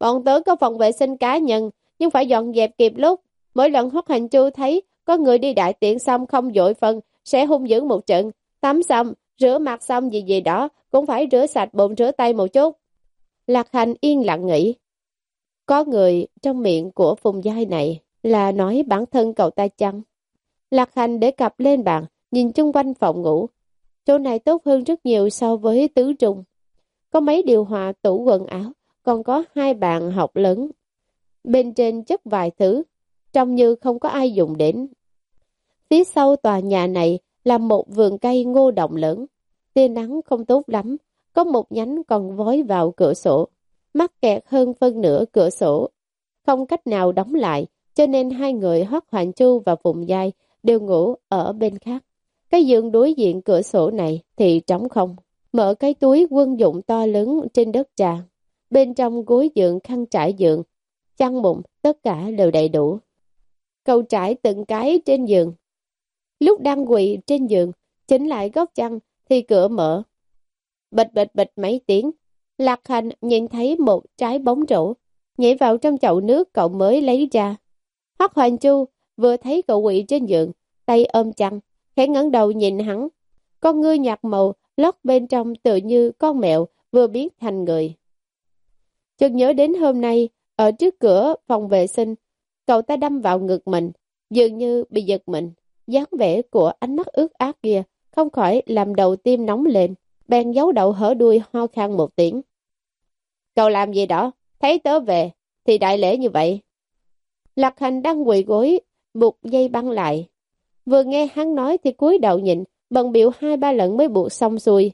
Bọn tớ có phòng vệ sinh cá nhân, nhưng phải dọn dẹp kịp lúc. Mỗi lần Hoắc Hành Chu thấy có người đi đại tiện xong không dội phân, sẽ hung dữ một trận. Tắm xong, rửa mặt xong gì gì đó, cũng phải rửa sạch bụng rửa tay một chút. Lạc Hành yên lặng nghĩ. Có người trong miệng của Phùng Giai này là nói bản thân cậu ta chăng? Lạc Hành để cặp lên bàn, nhìn chung quanh phòng ngủ. Chỗ này tốt hơn rất nhiều so với tứ trung. Có mấy điều hòa tủ quần áo, còn có hai bàn học lớn. Bên trên chất vài thứ, trông như không có ai dùng đến. Phía sau tòa nhà này là một vườn cây ngô đồng lớn. Tia nắng không tốt lắm, có một nhánh còn vói vào cửa sổ. Mắc kẹt hơn phân nửa cửa sổ. Không cách nào đóng lại, cho nên hai người Hoắc Hoành Chu và Phùng Giai đều ngủ ở bên khác. Cái giường đối diện cửa sổ này thì trống không. Mở cái túi quân dụng to lớn trên đất trà. Bên trong gối giường, khăn trải giường, chăn mụn, tất cả đều đầy đủ. Cậu trải từng cái trên giường. Lúc đang quỳ trên giường, chỉnh lại góc chăn thì cửa mở. Bịch bịch bịch mấy tiếng. Lạc Hành nhìn thấy một trái bóng rổ, nhảy vào trong chậu nước cậu mới lấy ra. Hoắc Hoành Chu vừa thấy cậu quỳ trên giường, tay ôm chăn, khẽ ngẩng đầu nhìn hắn. Con ngươi nhạt màu, lót bên trong tự như con mèo vừa biến thành người. Chợt nhớ đến hôm nay, ở trước cửa phòng vệ sinh, cậu ta đâm vào ngực mình, dường như bị giật mình. Dáng vẻ của ánh mắt ướt át kia không khỏi làm đầu tim nóng lên, bèn giấu đầu hở đuôi ho khan một tiếng. Cậu làm gì đó? Thấy tớ về thì đại lễ như vậy. Lạc Hành đang quỳ gối, buộc dây băng lại. Vừa nghe hắn nói thì cúi đầu nhìn, bận biểu hai ba lần mới buộc xong xuôi.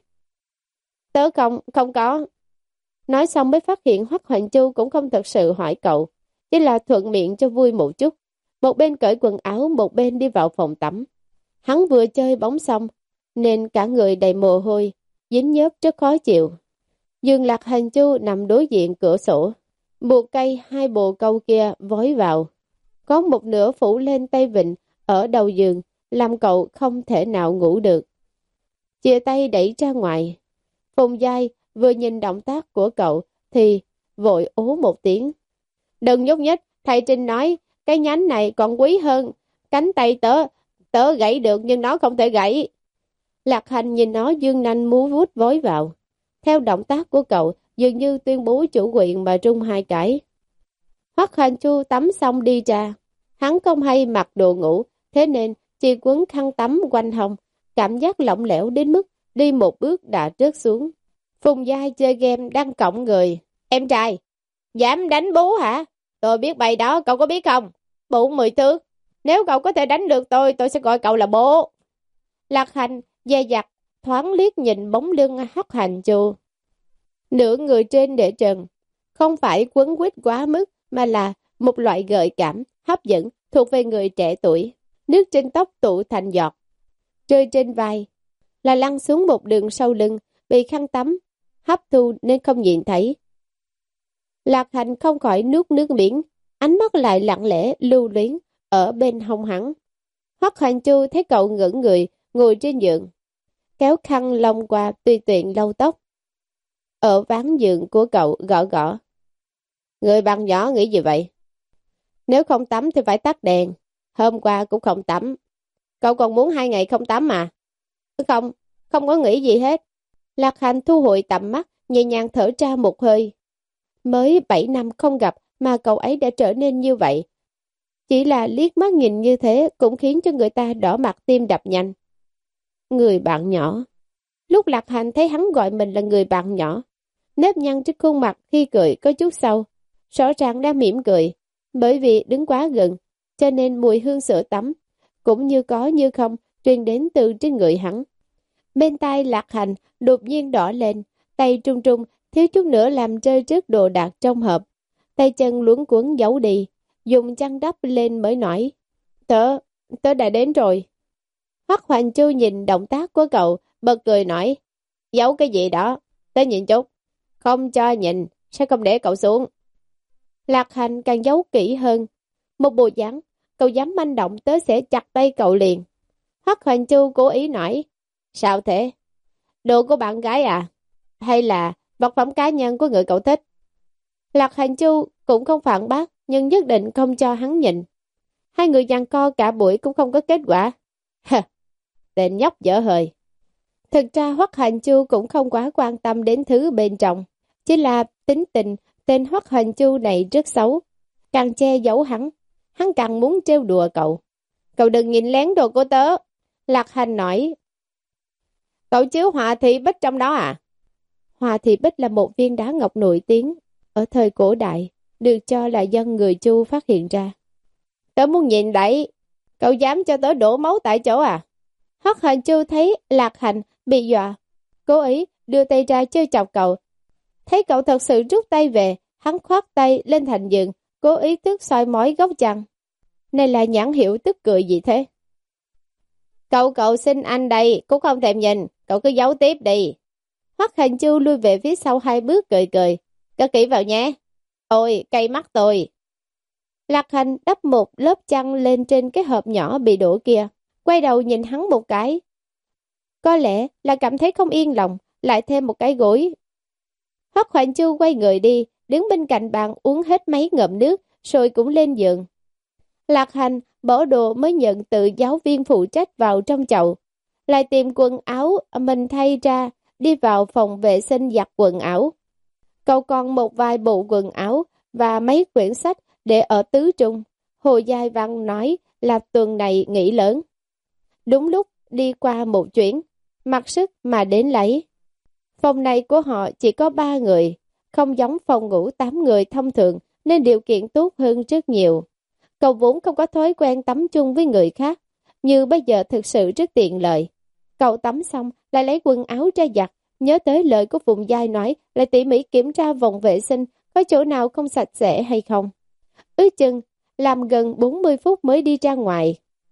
Tớ không, không có. Nói xong mới phát hiện Hoắc Hoành Chu cũng không thật sự hỏi cậu, chỉ là thuận miệng cho vui một chút. Một bên cởi quần áo, một bên đi vào phòng tắm. Hắn vừa chơi bóng xong, nên cả người đầy mồ hôi, dính nhớp rất khó chịu. Giường Lạc Hành Chu nằm đối diện cửa sổ, buộc cây hai bồ câu kia vói vào. Có một nửa phủ lên tay vịn ở đầu giường, làm cậu không thể nào ngủ được. Chia tay đẩy ra ngoài. Phùng Giai vừa nhìn động tác của cậu thì vội ố một tiếng. Đừng nhúc nhích, thầy Trinh nói cái nhánh này còn quý hơn. Cánh tay tớ, tớ gãy được nhưng nó không thể gãy. Lạc Hành nhìn nó dương nanh múa vuốt vói vào. Theo động tác của cậu, dường như tuyên bố chủ quyền mà rung hai cái. Hoắc Hành Chu tắm xong đi ra. Hắn không hay mặc đồ ngủ, thế nên chỉ quấn khăn tắm quanh hông. Cảm giác lỏng lẻo đến mức đi một bước đã rớt xuống. Phùng Giai chơi game đang cõng người. Em trai, dám đánh bố hả? Tôi biết bày đó, cậu có biết không? Bụng mười thước. Nếu cậu có thể đánh được tôi, tôi sẽ gọi cậu là bố. Lạc Hành dè dặt thoáng liếc nhìn bóng lưng Hoắc Hành Chu. Nửa người trên để trần, không phải quấn quýt quá mức mà là một loại gợi cảm, hấp dẫn thuộc về người trẻ tuổi. Nước trên tóc tụ thành giọt, rơi trên vai, là lăn xuống một đường sau lưng, bị khăn tắm hấp thu nên không nhìn thấy. Lạc Hành không khỏi nuốt nước miếng, ánh mắt lại lặng lẽ lưu luyến ở bên hông hắn. Hoắc Hành Chu thấy cậu ngẩng người ngồi trên giường, kéo khăn lông qua tùy tiện lau tóc. Ở ván giường của cậu gõ gõ. Người bằng nhỏ nghĩ gì vậy? Nếu không tắm thì phải tắt đèn. Hôm qua cũng không tắm. Cậu còn muốn hai ngày không tắm mà? Không, không có nghĩ gì hết. Lạc Hành thu hồi tầm mắt, nhẹ nhàng thở ra một hơi. Mới bảy năm không gặp mà cậu ấy đã trở nên như vậy. Chỉ là liếc mắt nhìn như thế cũng khiến cho người ta đỏ mặt tim đập nhanh. Người bạn nhỏ. Lúc Lạc Hành thấy hắn gọi mình là người bạn nhỏ, nếp nhăn trên khuôn mặt khi cười có chút sâu, rõ ràng đang mỉm cười. Bởi vì đứng quá gần, cho nên mùi hương sữa tắm cũng như có như không truyền đến từ trên người hắn. Bên tai Lạc Hành đột nhiên đỏ lên, tay trung trung thiếu chút nữa làm rơi rớt đồ đạc trong hộp. Tay chân luống cuống giấu đi, dùng chăn đắp lên mới nói. Tớ, tớ đã đến rồi. Hoắc Hoành Chu nhìn động tác của cậu, bật cười nói. Giấu cái gì đó, tớ nhìn chút. Không cho nhìn, sẽ không để cậu xuống. Lạc Hành càng giấu kỹ hơn. Một bộ dáng, cậu dám manh động tớ sẽ chặt tay cậu liền. Hoắc Hoành Chu cố ý nói. Sao thế? Đồ của bạn gái à? Hay là vật phẩm cá nhân của người cậu thích? Lạc Hành Chu cũng không phản bác, nhưng nhất định không cho hắn nhịn. Hai người giằng co cả buổi cũng không có kết quả. Hả, tên nhóc dở hơi. Thực ra Hoắc Hành Chu cũng không quá quan tâm đến thứ bên trong. Chỉ là tính tình, tên Hoắc Hành Chu này rất xấu. Càng che giấu hắn, hắn càng muốn trêu đùa cậu. Cậu đừng nhìn lén đồ của tớ. Lạc Hành nói. Cậu chiếu Họa Thị Bích trong đó à? Họa Thị Bích là một viên đá ngọc nổi tiếng. Ở thời cổ đại, được cho là dân người Chu phát hiện ra. Tớ muốn nhìn đấy. Cậu dám cho tớ đổ máu tại chỗ à? Hoắc Hành Chu thấy Lạc Hành bị dọa, cố ý đưa tay ra chơi chọc cậu. Thấy cậu thật sự rút tay về, hắn khoát tay lên thành giường, cố ý tức soi mói góc chăn. Này là nhãn hiệu tức cười gì thế? Cậu cậu xin anh đây, cũng không thèm nhìn, cậu cứ giấu tiếp đi. Hoắc Hành Chu lui về phía sau hai bước cười cười. Cất kỹ vào nhé. Ôi, cay mắt tôi. Lạc Hành đắp một lớp chăn lên trên cái hộp nhỏ bị đổ kia, quay đầu nhìn hắn một cái. Có lẽ là cảm thấy không yên lòng, lại thêm một cái gối. Hoắc Hành Chu quay người đi, đứng bên cạnh bàn uống hết mấy ngụm nước, rồi cũng lên giường. Lạc Hành bỏ đồ mới nhận từ giáo viên phụ trách vào trong chậu, lại tìm quần áo mình thay ra, đi vào phòng vệ sinh giặt quần áo. Cậu còn một vài bộ quần áo và mấy quyển sách để ở tứ trung. Hồ Giai Văn nói là tuần này nghỉ lớn. Đúng lúc đi qua một chuyến, mặc sức mà đến lấy. Phòng này của họ chỉ có ba người, không giống phòng ngủ tám người thông thường nên điều kiện tốt hơn rất nhiều. Cậu vốn không có thói quen tắm chung với người khác, như bây giờ thực sự rất tiện lợi. Cậu tắm xong lại lấy quần áo ra giặt, nhớ tới lời của Phùng Giai nói, lại tỉ mỉ kiểm tra vòng vệ sinh có chỗ nào không sạch sẽ hay không. Ước chừng làm gần bốn mươi phút mới đi ra ngoài.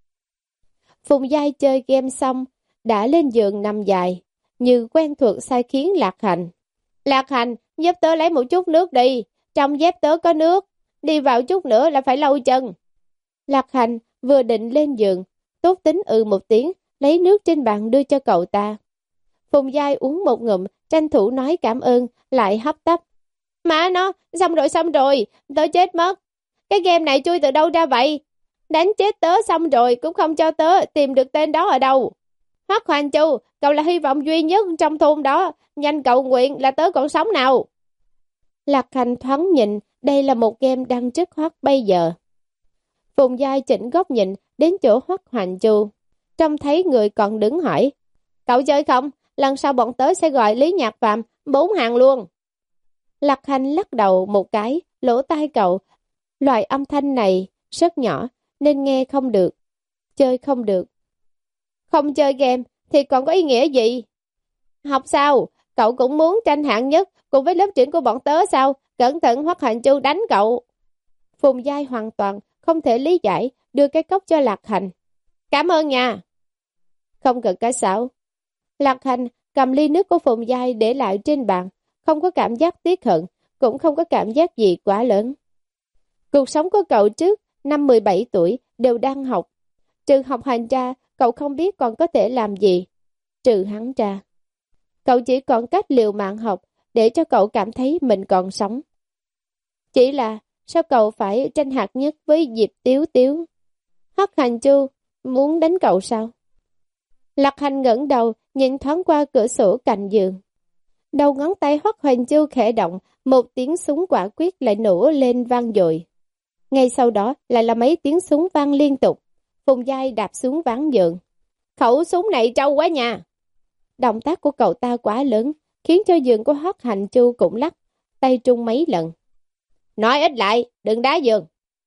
Phùng Giai chơi game xong, đã lên giường nằm dài, như quen thuộc sai khiến Lạc Hành. Lạc Hành, giúp tớ lấy một chút nước đi, trong dép tớ có nước, đi vào chút nữa là phải lau chân. Lạc Hành vừa định lên giường, tốt tính ừ một tiếng, lấy nước trên bàn đưa cho cậu ta. Phùng Giai uống một ngụm, tranh thủ nói cảm ơn, lại hấp tấp. Má nó, xong rồi xong rồi, tớ chết mất. Cái game này chui từ đâu ra vậy? Đánh chết tớ xong rồi cũng không cho tớ tìm được tên đó ở đâu. Hoắc Hành Chu, cậu là hy vọng duy nhất trong thôn đó, nhanh cầu nguyện là tớ còn sống nào. Lạc Hành thoáng nhìn, đây là một game đang rất hot bây giờ. Phùng Giai chỉnh góc nhìn đến chỗ Hoắc Hành Chu, trông thấy người còn đứng hỏi. Cậu chơi không? Lần sau bọn tớ sẽ gọi Lý Nhạc Phạm, bốn hàng luôn. Lạc Hành lắc đầu một cái, lỗ tai cậu. Loại âm thanh này rất nhỏ nên nghe không được, chơi không được. Không chơi game thì còn có ý nghĩa gì? Học sao? Cậu cũng muốn tranh hạng nhất cùng với lớp trưởng của bọn tớ sao? Cẩn thận Hoắc Hành Chu đánh cậu. Phùng Giai hoàn toàn không thể lý giải, đưa cái cốc cho Lạc Hành. Cảm ơn nha. Không cần cái xảo. Lạc Hành cầm ly nước của Phùng Giai để lại trên bàn, không có cảm giác tiếc hận, cũng không có cảm giác gì quá lớn. Cuộc sống của cậu trước năm mười bảy tuổi đều đang học. Trừ học hành ra, cậu không biết còn có thể làm gì. Trừ hắn ra, cậu chỉ còn cách liều mạng học để cho cậu cảm thấy mình còn sống. Chỉ là sao cậu phải tranh hạt nhất với Diệp Tiếu Tiếu? Hoắc Hành Chu muốn đánh cậu sao? Lạc Hành ngẩng đầu nhìn thoáng qua cửa sổ cạnh giường. Đầu ngón tay Hoắc Hành Chu khẽ động, một tiếng súng quả quyết lại nổ lên vang dội. Ngay sau đó lại là mấy tiếng súng vang liên tục. Phùng Giai đạp xuống ván giường. Khẩu súng này trâu quá nha. Động tác của cậu ta quá lớn, khiến cho giường của Hoắc Hành Chu cũng lắc, tay trung mấy lần. Nói ít lại, đừng đá giường.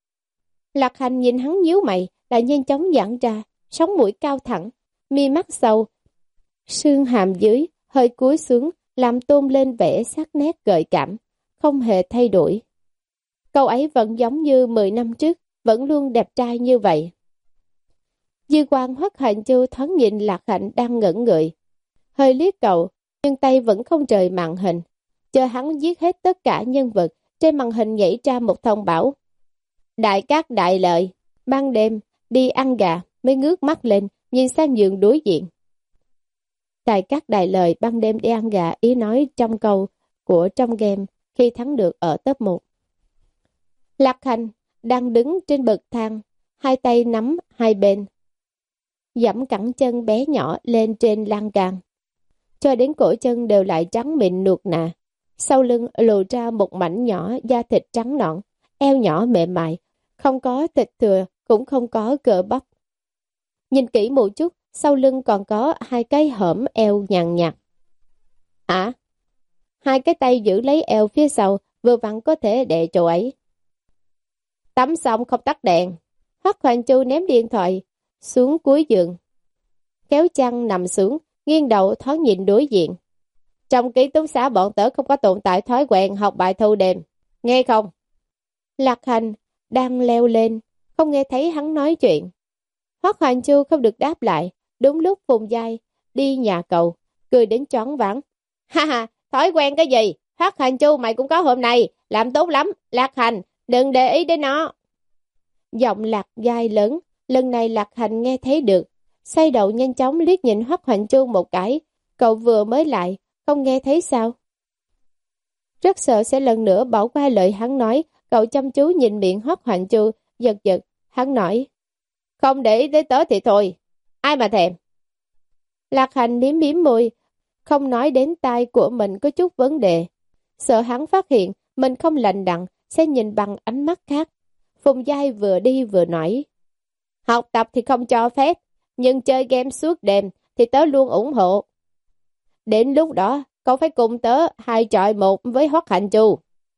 Lạc Hành nhìn hắn nhíu mày, lại nhanh chóng giãn ra, sống mũi cao thẳng, mi mắt sâu, xương hàm dưới hơi cúi xuống, làm tôn lên vẻ sắc nét gợi cảm, không hề thay đổi. Cậu ấy vẫn giống như mười năm trước, vẫn luôn đẹp trai như vậy. Dư quan Hoắc Hành Chu thoáng nhìn Lạc Hành đang ngẩn người, hơi liếc cậu, nhưng tay vẫn không rời màn hình, chờ hắn giết hết tất cả nhân vật. Trên màn hình nhảy ra một thông báo. Đại Cát Đại Lợi, ban đêm, đi ăn gà, mới ngước mắt lên, nhìn sang giường đối diện. Đại Cát Đại Lợi ban đêm đi ăn gà, ý nói trong câu của trong game khi thắng được ở top một. Lạc Hành đang đứng trên bậc thang, hai tay nắm hai bên, giẫm cẳng chân bé nhỏ lên trên lan can, cho đến cổ chân đều lại trắng mịn nuột nà. Sau lưng lộ ra một mảnh nhỏ da thịt trắng nõn, eo nhỏ mềm mại, không có thịt thừa, cũng không có cơ bắp. Nhìn kỹ một chút, sau lưng còn có hai cái hõm eo nhàn nhạt. À, hai cái tay giữ lấy eo phía sau, vừa vặn có thể đè chỗ ấy. Tắm xong không tắt đèn. Hoắc Hoành Chu ném điện thoại xuống cuối giường, kéo chăn nằm xuống, nghiêng đầu thoáng nhìn đối diện. Trong ký túc xá bọn tớ không có tồn tại thói quen học bài thâu đêm, nghe không? Lạc Hành đang leo lên, không nghe thấy hắn nói chuyện. Hoắc Hoành Chu không được đáp lại. Đúng lúc Phùng Giai đi nhà cầu, cười đến choáng váng. Ha ha, thói quen cái gì? Hoắc Hoành Chu mày cũng có hôm nay, làm tốt lắm. Lạc Hành, đừng để ý đến nó. Giọng Lạc Giai lớn, lần này Lạc Hành nghe thấy được, xoay đầu nhanh chóng liếc nhìn Hoắc Hoành Chu một cái. Cậu vừa mới lại, không nghe thấy sao? Rất sợ sẽ lần nữa bỏ qua lời hắn nói. Cậu chăm chú nhìn miệng Hoắc Hoành Chu, giật giật. Hắn nói, không để ý tới tớ thì thôi, ai mà thèm. Lạc Hành liếm liếm môi, không nói đến tai của mình có chút vấn đề. Sợ hắn phát hiện mình không lành đặng, sẽ nhìn bằng ánh mắt khác. Phùng Giai vừa đi vừa nói, học tập thì không cho phép, nhưng chơi game suốt đêm thì tớ luôn ủng hộ. Đến lúc đó, cậu phải cùng tớ hai chọi một với Hoắc Hoành Chu.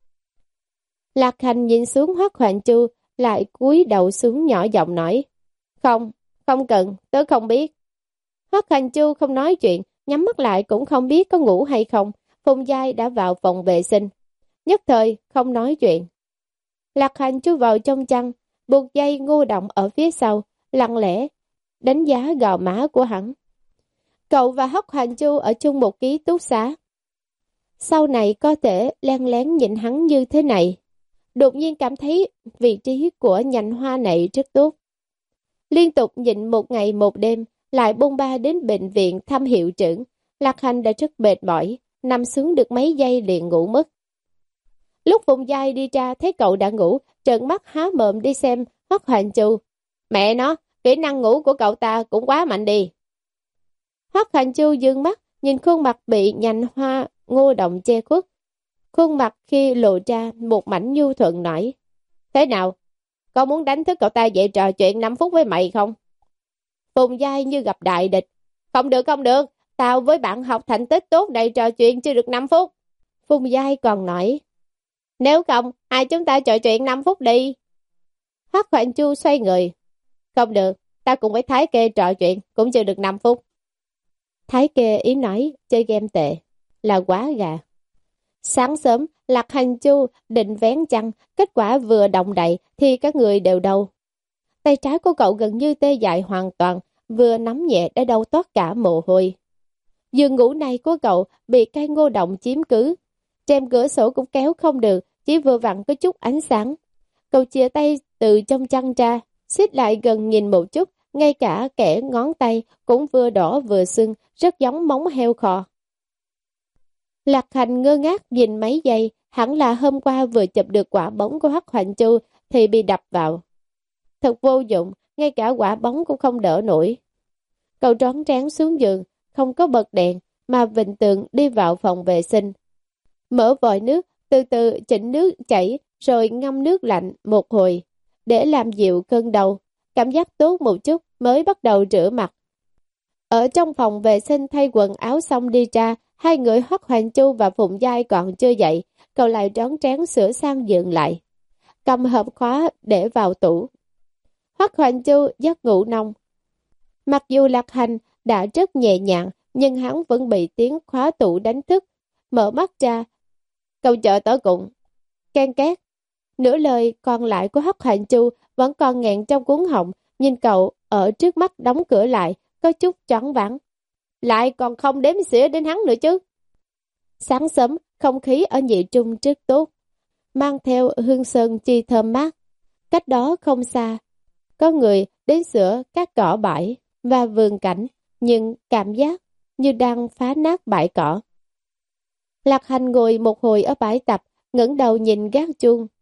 Lạc Hành nhìn xuống Hoắc Hoành Chu, lại cúi đầu xuống nhỏ giọng nói, không, không cần, tớ không biết. Hoắc Hoành Chu không nói chuyện, nhắm mắt lại cũng không biết có ngủ hay không. Phùng Giai đã vào phòng vệ sinh, nhất thời không nói chuyện. Lạc Hành chui vào trong chăn, buộc dây Ngô Động ở phía sau, lặng lẽ đánh giá gò má của hắn. Cậu và Hoắc Hoành Chu ở chung một ký túc xá, sau này có thể len lén nhìn hắn như thế này. Đột nhiên cảm thấy vị trí của nhành hoa này rất tốt. Liên tục nhịn một ngày một đêm, lại bôn ba đến bệnh viện thăm hiệu trưởng. Lạc Hành đã rất mệt mỏi, nằm xuống được mấy giây liền ngủ mất. Lúc Phùng Giai đi ra thấy cậu đã ngủ, trợn mắt há mồm đi xem Hoắc Hoành Chu. Mẹ nó, kỹ năng ngủ của cậu ta cũng quá mạnh đi. Hoắc Hoành Chu dương mắt, nhìn khuôn mặt bị nhành hoa Ngô Động che khuất. Khuôn mặt khi lộ ra một mảnh nhu thuận nói, thế nào? Có muốn đánh thức cậu ta dậy trò chuyện năm phút với mày không? Phùng Giai như gặp đại địch. Không được không được, tao với bạn học thành tích tốt này trò chuyện chưa được năm phút. Phùng Giai còn nói, nếu không, hai chúng ta trò chuyện năm phút đi. Hoắc Hoành Chu xoay người. Không được, ta cùng với Thái Kê trò chuyện cũng chưa được năm phút. Thái Kê ý nói chơi game tệ, là quá gà. Sáng sớm, Lạc Hành Chu định vén chăn, kết quả vừa động đậy thì các người đều đau. Tay trái của cậu gần như tê dại hoàn toàn, vừa nắm nhẹ đã đau toát cả mồ hôi. Giường ngủ này của cậu bị cây Ngô Động chiếm cứ. Rèm cửa sổ cũng kéo không được, chỉ vừa vặn có chút ánh sáng. Cậu chia tay từ trong chăn ra, xích lại gần nhìn một chút, ngay cả kẻ ngón tay cũng vừa đỏ vừa sưng, rất giống móng heo khò. Lạc Hành ngơ ngác nhìn mấy giây, hẳn là hôm qua vừa chụp được quả bóng của Hoắc Hoành Chu thì bị đập vào. Thật vô dụng, ngay cả quả bóng cũng không đỡ nổi. Cậu rón rén xuống giường, không có bật đèn, mà vịnh tường đi vào phòng vệ sinh. Mở vòi nước, từ từ chỉnh nước chảy, rồi ngâm nước lạnh một hồi, để làm dịu cơn đau. Cảm giác tốt một chút mới bắt đầu rửa mặt. Ở trong phòng vệ sinh thay quần áo xong đi ra, hai người Hoắc Hoành Chu và Phùng Giai còn chưa dậy, cậu lại rón rén sửa sang giường lại, cầm hộp khóa để vào tủ. Hoắc Hoành Chu giấc ngủ nông. Mặc dù Lạc Hành đã rất nhẹ nhàng, nhưng hắn vẫn bị tiếng khóa tủ đánh thức. Mở mắt ra, cậu chờ tớ cùng. Can két. Nửa lời còn lại của Hoắc Hoành Chu vẫn còn nghẹn trong cuống họng, nhìn cậu ở trước mắt đóng cửa lại, có chút choáng váng. Lại còn không đếm xỉa đến hắn nữa chứ. Sáng sớm, không khí ở nhị trung rất tốt, mang theo hương sơn chi thơm mát. Cách đó không xa, có người đến sửa các cỏ bãi và vườn cảnh, nhưng cảm giác như đang phá nát bãi cỏ. Lạc Hành ngồi một hồi ở bãi tập, ngẩng đầu nhìn gác chuông.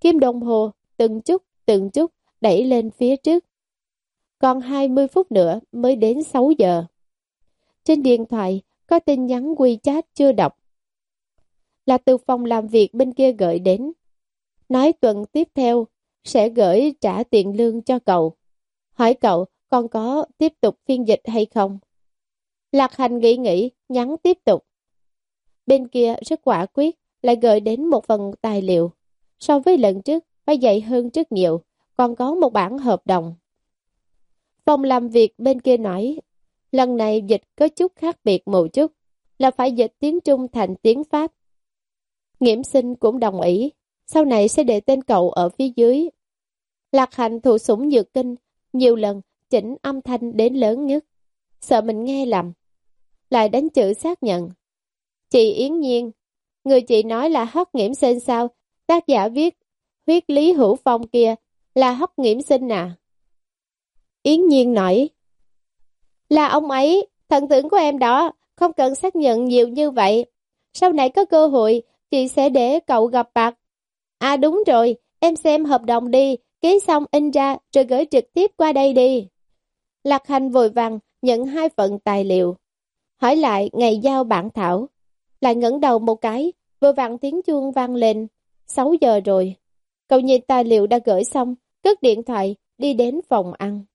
Kim đồng hồ từng chút từng chút đẩy lên phía trước. Còn hai mươi phút nữa mới đến sáu giờ. Trên điện thoại có tin nhắn WeChat chưa đọc. Là từ phòng làm việc bên kia gửi đến. Nói tuần tiếp theo sẽ gửi trả tiền lương cho cậu. Hỏi cậu còn có tiếp tục phiên dịch hay không? Lạc Hành nghĩ nghĩ, nhắn tiếp tục. Bên kia rất quả quyết, lại gửi đến một phần tài liệu. So với lần trước, phải dày hơn rất nhiều, còn có một bản hợp đồng. Phòng làm việc bên kia nói, lần này dịch có chút khác biệt một chút, là phải dịch tiếng Trung thành tiếng Pháp. Nghiễm Sinh cũng đồng ý, sau này sẽ để tên cậu ở phía dưới. Lạc Hành thụ sủng nhược kinh, nhiều lần chỉnh âm thanh đến lớn nhất, sợ mình nghe lầm. Lại đánh chữ xác nhận. Chị Yến Nhiên, người chị nói là Hoắc Nghiễm Sinh sao? Tác giả viết huyết lý hữu phong kia là Hoắc Nghiễm Sinh à? Yến Nhiên nói, là ông ấy, thần tượng của em đó, không cần xác nhận nhiều như vậy. Sau này có cơ hội, chị sẽ để cậu gặp mặt. À đúng rồi, em xem hợp đồng đi, ký xong in ra rồi gửi trực tiếp qua đây đi. Lạc Hành vội vàng nhận hai phần tài liệu. Hỏi lại ngày giao bản thảo. Lại ngẩng đầu một cái, vừa vặn tiếng chuông vang lên. sáu giờ rồi. Cậu nhìn tài liệu đã gửi xong, cất điện thoại, đi đến phòng ăn.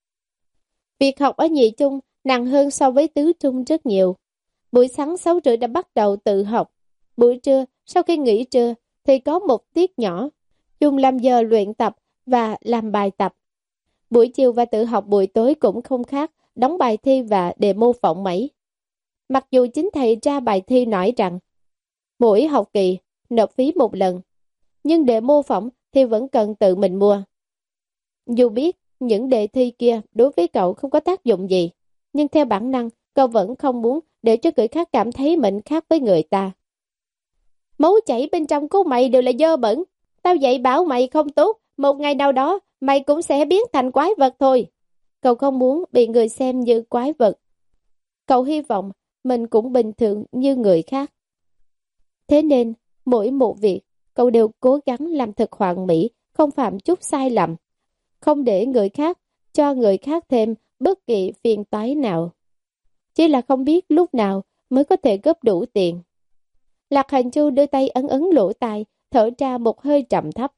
Việc học ở nhị trung nặng hơn so với tứ trung rất nhiều. Buổi sáng sáu rưỡi đã bắt đầu tự học. Buổi trưa, sau khi nghỉ trưa, thì có một tiết nhỏ, dùng làm giờ luyện tập và làm bài tập. Buổi chiều và tự học buổi tối cũng không khác, đóng bài thi và đề mô phỏng mấy. Mặc dù chính thầy ra bài thi nói rằng, mỗi học kỳ nộp phí một lần, nhưng để mô phỏng thì vẫn cần tự mình mua. Dù biết những đề thi kia đối với cậu không có tác dụng gì, nhưng theo bản năng, cậu vẫn không muốn để cho người khác cảm thấy mình khác với người ta. Máu chảy bên trong của mày đều là dơ bẩn. Tao dạy bảo mày không tốt, một ngày nào đó mày cũng sẽ biến thành quái vật thôi. Cậu không muốn bị người xem như quái vật. Cậu hy vọng mình cũng bình thường như người khác. Thế nên, mỗi một việc, cậu đều cố gắng làm thật hoàn mỹ, không phạm chút sai lầm. Không để người khác, cho người khác thêm bất kỳ phiền toái nào. Chỉ là không biết lúc nào mới có thể góp đủ tiền. Lạc Hành Chu đưa tay ấn ấn lỗ tai, thở ra một hơi trầm thấp.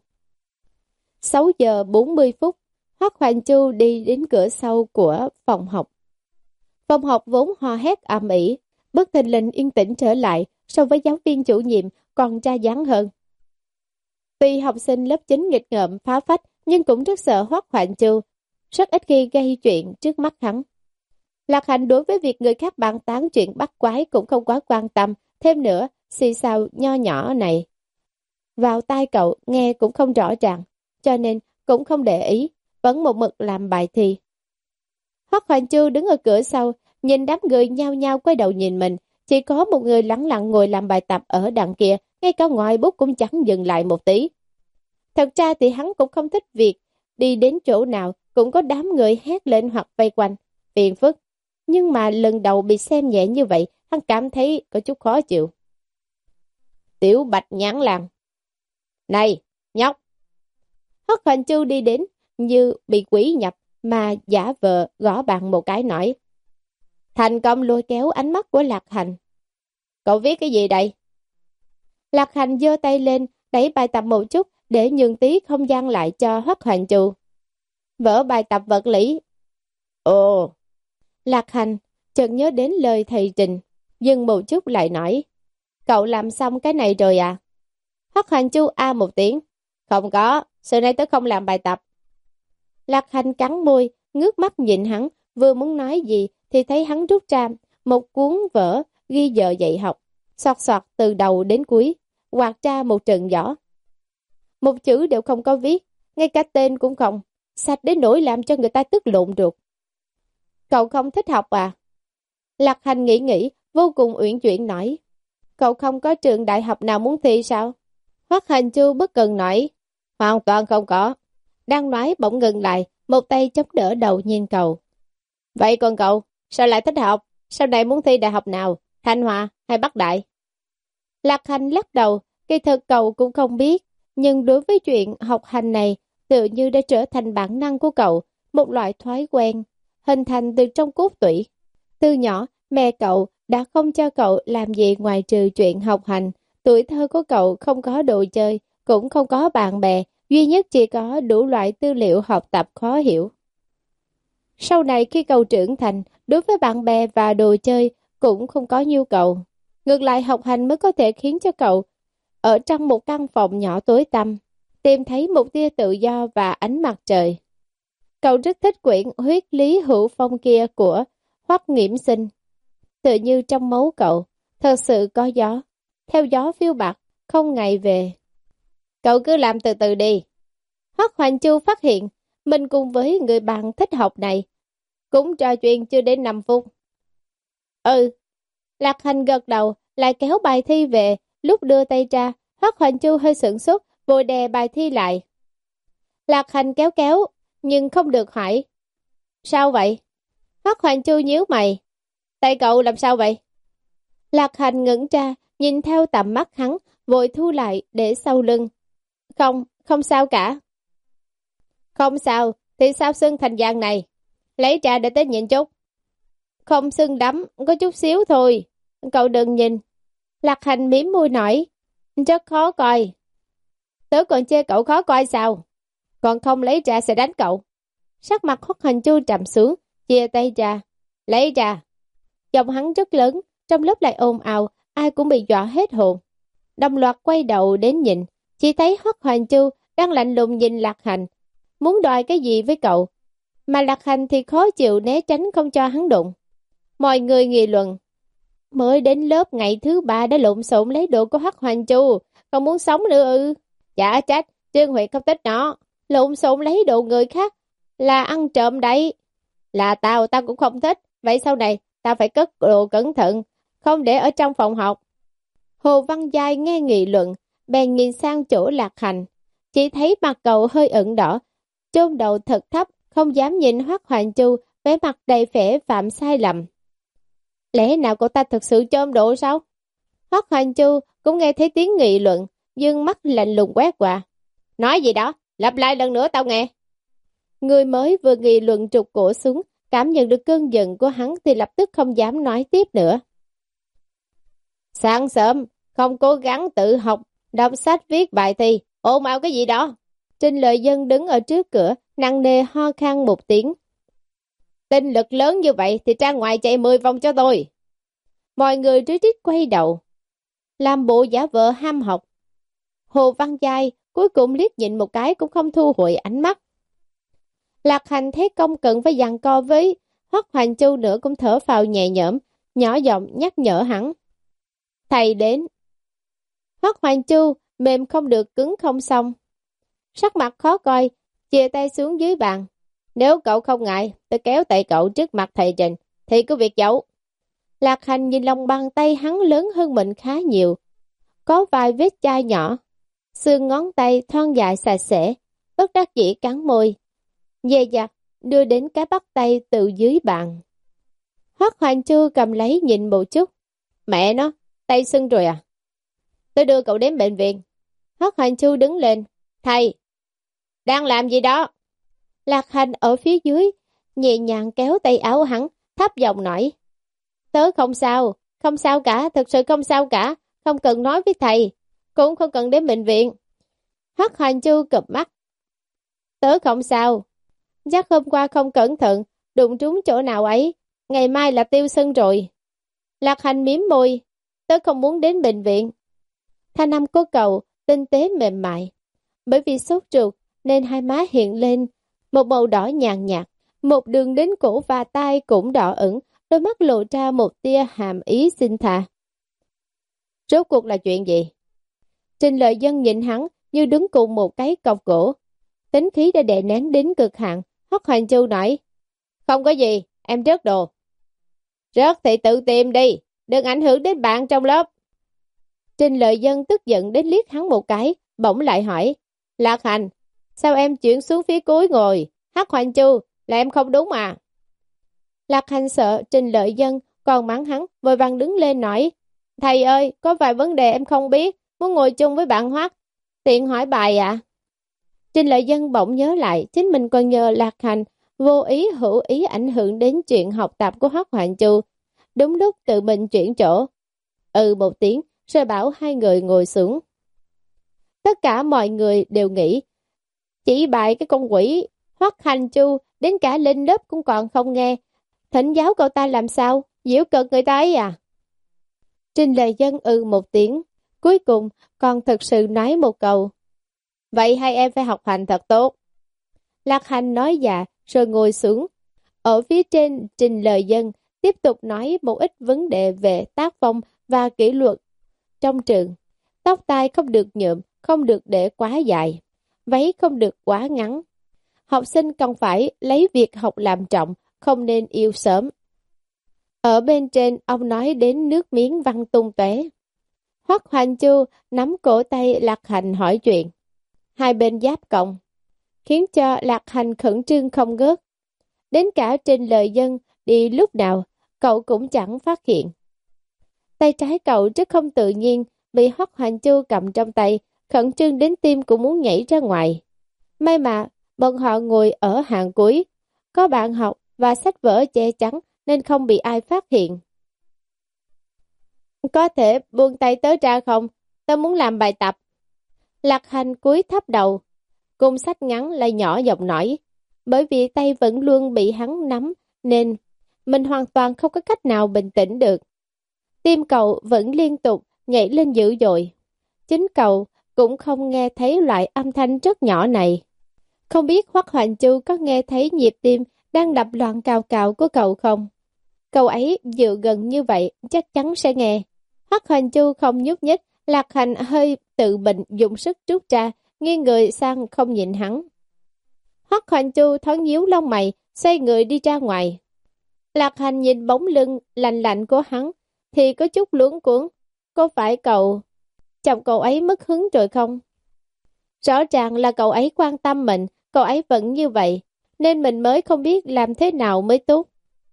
sáu giờ bốn mươi phút, Hoắc Hoành Chu đi đến cửa sau của phòng học. Phòng học vốn hò hét ầm ĩ, bất thình lình yên tĩnh trở lại, so với giáo viên chủ nhiệm còn ra dáng hơn. Tuy học sinh lớp chín nghịch ngợm phá phách, nhưng cũng rất sợ Hoắc Hoành Chu, rất ít khi gây chuyện trước mắt hắn. Lạc Hành đối với việc người khác bàn tán chuyện bắt quái cũng không quá quan tâm, thêm nữa, xì xào nho nhỏ này vào tai cậu nghe cũng không rõ ràng, cho nên cũng không để ý, vẫn một mực làm bài thi. Hoắc Hoành Chu đứng ở cửa sau, nhìn đám người nhao nhao quay đầu nhìn mình, chỉ có một người lẳng lặng ngồi làm bài tập ở đằng kia, ngay cả ngòi bút cũng chẳng dừng lại một tí. Thật ra thì hắn cũng không thích việc đi đến chỗ nào cũng có đám người hét lên hoặc vây quanh, phiền phức. Nhưng mà lần đầu bị xem nhẹ như vậy, hắn cảm thấy có chút khó chịu. Tiểu Bạch nhãn làng. Này, nhóc! Hoắc Hoành Chu đi đến, như bị quỷ nhập, mà giả vờ gõ bàn một cái nói. Thành công lôi kéo ánh mắt của Lạc Hành. Cậu viết cái gì đây? Lạc Hành giơ tay lên, đẩy bài tập một chút, để nhường tí không gian lại cho Hoắc Hoành Chu. Vở bài tập vật lý. Ồ! Lạc Hành chợt nhớ đến lời thầy Trình, dừng một chút lại nói. Cậu làm xong cái này rồi à? Hoắc Hoành Chu a một tiếng. Không có, xưa nay tớ không làm bài tập. Lạc Hành cắn môi, ngước mắt nhìn hắn, vừa muốn nói gì thì thấy hắn rút ra một cuốn vở ghi giờ dạy học, soạt soạt từ đầu đến cuối, quạt ra một trận giỏ. Một chữ đều không có viết, ngay cả tên cũng không, sạch đến nỗi làm cho người ta tức lộn ruột. Cậu không thích học à? Lạc Hành nghĩ nghĩ, vô cùng uyển chuyển nói. Cậu không có trường đại học nào muốn thi sao? Hoắc Hành Chu bất cần nói. Hoàn toàn không có. Đang nói bỗng ngừng lại, một tay chống đỡ đầu nhìn cậu. Vậy còn cậu, sao lại thích học? Sau này muốn thi đại học nào? Thanh Hoa hay Bắc Đại? Lạc Hành lắc đầu, kỳ thực cậu cũng không biết. Nhưng đối với chuyện học hành này, tự như đã trở thành bản năng của cậu, một loại thói quen, hình thành từ trong cốt tủy. Từ nhỏ, mẹ cậu đã không cho cậu làm gì ngoài trừ chuyện học hành. Tuổi thơ của cậu không có đồ chơi, cũng không có bạn bè, duy nhất chỉ có đủ loại tư liệu học tập khó hiểu. Sau này khi cậu trưởng thành, đối với bạn bè và đồ chơi cũng không có nhu cầu. Ngược lại học hành mới có thể khiến cho cậu ở trong một căn phòng nhỏ tối tăm, tìm thấy một tia tự do và ánh mặt trời. Cậu rất thích quyển Huyết Lý Hữu Phong kia của Hoắc Nghiễm Sinh. Tự như trong máu cậu, thật sự có gió, theo gió phiêu bạt, không ngày về. Cậu cứ làm từ từ đi. Hoắc Hoành Chu phát hiện, mình cùng với người bạn thích học này, cũng trò chuyện chưa đến năm phút. Ừ, Lạc Hành gật đầu, lại kéo bài thi về, lúc đưa tay ra, Hoắc Hoành Chu hơi sửng sốt, vội đè bài thi lại. Lạc Hành kéo kéo, nhưng không được hỏi. Sao vậy? Hoắc Hoành Chu nhíu mày. Tay cậu làm sao vậy? Lạc Hành ngẩng ra, nhìn theo tầm mắt hắn, vội thu lại để sau lưng. Không, không sao cả. Không sao, thì sao sưng thành dạng này? Lấy trà để tới nhìn chút. Không sưng đắm, có chút xíu thôi. Cậu đừng nhìn. Lạc Hành mím môi nói. Rất khó coi. Tớ còn chê cậu khó coi sao? Còn không lấy trà sẽ đánh cậu. Sắc mặt Hoắc Hoành Chu trầm xuống, chia tay ra. Lấy trà. Giọng hắn rất lớn, trong lớp lại ồn ào, ai cũng bị dọa hết hồn. Đồng loạt quay đầu đến nhìn, chỉ thấy Hoắc Hoành Chu đang lạnh lùng nhìn Lạc Hành, muốn đòi cái gì với cậu. Mà Lạc Hành thì khó chịu né tránh không cho hắn đụng. Mọi người nghị luận. Mới đến lớp ngày thứ ba đã lộn xộn lấy đồ của Hoắc Hoành Chu, không muốn sống nữa ư? Chả trách, Trương Huyệt không thích nó. Lộn xộn lấy đồ người khác là ăn trộm đấy. Là tao, tao cũng không thích. Vậy sau này, tao phải cất đồ cẩn thận, không để ở trong phòng học. Hồ Văn Giai nghe nghị luận, bèn nhìn sang chỗ Lạc Hành. Chỉ thấy mặt cậu hơi ửng đỏ, chôn đầu thật thấp, không dám nhìn Hoắc Hoành Chu, vẻ mặt đầy vẻ phạm sai lầm. Lẽ nào cậu ta thực sự chôm độ sao? Hoắc Hoành Chu cũng nghe thấy tiếng nghị luận, dương mắt lạnh lùng quét qua. Nói gì đó, lặp lại lần nữa tao nghe. Người mới vừa nghị luận trục cổ xuống, cảm nhận được cơn giận của hắn thì lập tức không dám nói tiếp nữa. Sáng sớm, không cố gắng tự học, đọc sách viết bài thi, ồn ào cái gì đó. Trình Lợi Dân đứng ở trước cửa, nặng nề ho khan một tiếng. Tinh lực lớn như vậy thì ra ngoài chạy mười vòng cho tôi. Mọi người rít rít quay đầu, làm bộ giả vờ ham học. Hồ Văn Giai cuối cùng liếc nhìn một cái cũng không thu hồi ánh mắt. Lạc Hành thấy công cận với giằng co với Hoắc Hoành Chu nữa cũng thở phào nhẹ nhõm, nhỏ giọng nhắc nhở hắn. Thầy đến. Hoắc Hoành Chu mềm không được cứng không xong. Sắc mặt khó coi, chìa tay xuống dưới bàn. Nếu cậu không ngại, tôi kéo tay cậu trước mặt thầy Trình, thì cứ việc giấu. Lạc Hành nhìn lòng bàn tay hắn lớn hơn mình khá nhiều. Có vài vết chai nhỏ, xương ngón tay thon dài sạch sẽ, bất đắc dĩ cắn môi. Dè dặt đưa đến cái bắt tay từ dưới bàn. Hoắc Hoành Chu cầm lấy nhìn một chút. Mẹ nó, tay sưng rồi à? Tôi đưa cậu đến bệnh viện. Hoắc Hoành Chu đứng lên. Thầy, đang làm gì đó? Lạc Hành ở phía dưới, nhẹ nhàng kéo tay áo hắn, thấp giọng nói. Tớ không sao, không sao cả, thật sự không sao cả, không cần nói với thầy, cũng không cần đến bệnh viện. Hoắc Hoành Chu cụp mắt. Tớ không sao, chắc hôm qua không cẩn thận, đụng trúng chỗ nào ấy, ngày mai là tiêu sưng rồi. Lạc Hành miếm môi, tớ không muốn đến bệnh viện. Thanh âm của cậu tinh tế mềm mại, bởi vì sốt ruột nên hai má hiện lên một màu đỏ nhàn nhạt, một đường đến cổ và tai cũng đỏ ửng, đôi mắt lộ ra một tia hàm ý xin tha. Rốt cuộc là chuyện gì? Trình Lợi Dân nhìn hắn như đứng cùng một cái cọc gỗ, tính khí đã đè nén đến cực hạn. Hoắc Hoành Chu nói, không có gì, em rớt đồ. Rớt thì tự tìm đi, đừng ảnh hưởng đến bạn trong lớp. Trình Lợi Dân tức giận đến liếc hắn một cái, bỗng lại hỏi, Lạc Hành, sao em chuyển xuống phía cuối ngồi? Hoắc Hoành Chu, là em không đúng à? Lạc Hành sợ Trình Lợi Dân còn mắng hắn, vội vàng đứng lên nói, thầy ơi, có vài vấn đề em không biết, muốn ngồi chung với bạn Hoắc. Tiện hỏi bài ạ. À? Trình Lợi Dân bỗng nhớ lại, chính mình còn nhờ Lạc Hành vô ý hữu ý ảnh hưởng đến chuyện học tập của Hoắc Hoạn Chu. Đúng lúc tự mình chuyển chỗ. Ừ một tiếng, rồi bảo hai người ngồi xuống. Tất cả mọi người đều nghĩ, chỉ bài cái con quỷ Hoắc Hành Chu, đến cả lên lớp cũng còn không nghe. Thỉnh giáo cậu ta làm sao, giễu cợt người ta ấy à? Trình Lợi Dân ừ một tiếng, cuối cùng còn thật sự nói một câu. Vậy hai em phải học hành thật tốt. Lạc Hành nói dạ, rồi ngồi xuống. Ở phía trên, Trình Lợi Dân tiếp tục nói một ít vấn đề về tác phong và kỷ luật trong trường. Tóc tai không được nhuộm, không được để quá dài. Váy không được quá ngắn. Học sinh cần phải lấy việc học làm trọng, không nên yêu sớm. Ở bên trên, ông nói đến nước miếng văng tung tóe. Hoắc Hoành Chu nắm cổ tay Lạc Hành hỏi chuyện. Hai bên giáp cộng, khiến cho Lạc Hành khẩn trương không ngớt. Đến cả Trình Lợi Dân đi lúc nào, cậu cũng chẳng phát hiện. Tay trái cậu rất không tự nhiên, bị Hoắc Hoành Chu cầm trong tay, khẩn trương đến tim cũng muốn nhảy ra ngoài. May mà, bọn họ ngồi ở hàng cuối, có bạn học và sách vở che chắn nên không bị ai phát hiện. Có thể buông tay tớ ra không? Tớ muốn làm bài tập. Lạc Hành cúi thấp đầu, cùng sách ngắn lại nhỏ giọng nói, bởi vì tay vẫn luôn bị hắn nắm, nên mình hoàn toàn không có cách nào bình tĩnh được. Tim cậu vẫn liên tục nhảy lên dữ dội. Chính cậu cũng không nghe thấy loại âm thanh rất nhỏ này. Không biết Hoắc Hoành Chu có nghe thấy nhịp tim đang đập loạn cào cào của cậu không? Cậu ấy dựa gần như vậy chắc chắn sẽ nghe. Hoắc Hoành Chu không nhúc nhích, Lạc Hành hơi tự mình dùng sức rút ra, nghiêng người sang không nhìn hắn. Hoắc Hoành Chu thoáng nhíu lông mày, xoay người đi ra ngoài. Lạc Hành nhìn bóng lưng lạnh lạnh của hắn, thì có chút luống cuống. Có phải cậu, chồng cậu ấy mất hứng rồi không? Rõ ràng là cậu ấy quan tâm mình, cậu ấy vẫn như vậy, nên mình mới không biết làm thế nào mới tốt.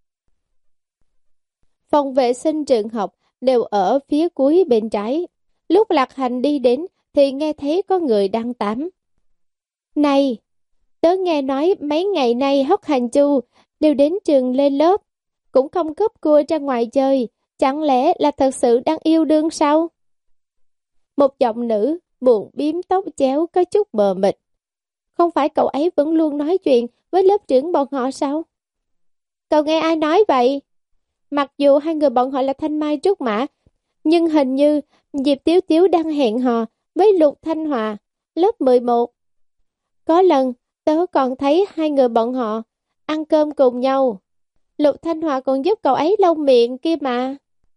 Phòng vệ sinh trường học đều ở phía cuối bên trái. Lúc Lạc Hành đi đến thì nghe thấy có người đang tắm. Này, tớ nghe nói mấy ngày nay Hoắc Hành Chu đều đến trường lên lớp, cũng không cướp cua ra ngoài chơi, chẳng lẽ là thật sự đang yêu đương sao? Một giọng nữ buồn bím tóc chéo có chút mờ mịt. Không phải cậu ấy vẫn luôn nói chuyện với lớp trưởng bọn họ sao? Cậu nghe ai nói vậy? Mặc dù hai người bọn họ là Thanh Mai Trúc Mã, nhưng hình như Diệp Tiếu Tiếu đang hẹn hò với Lục Thanh Hòa, lớp mười một. Có lần, tớ còn thấy hai người bọn họ ăn cơm cùng nhau. Lục Thanh Hòa còn giúp cậu ấy lau miệng kia mà.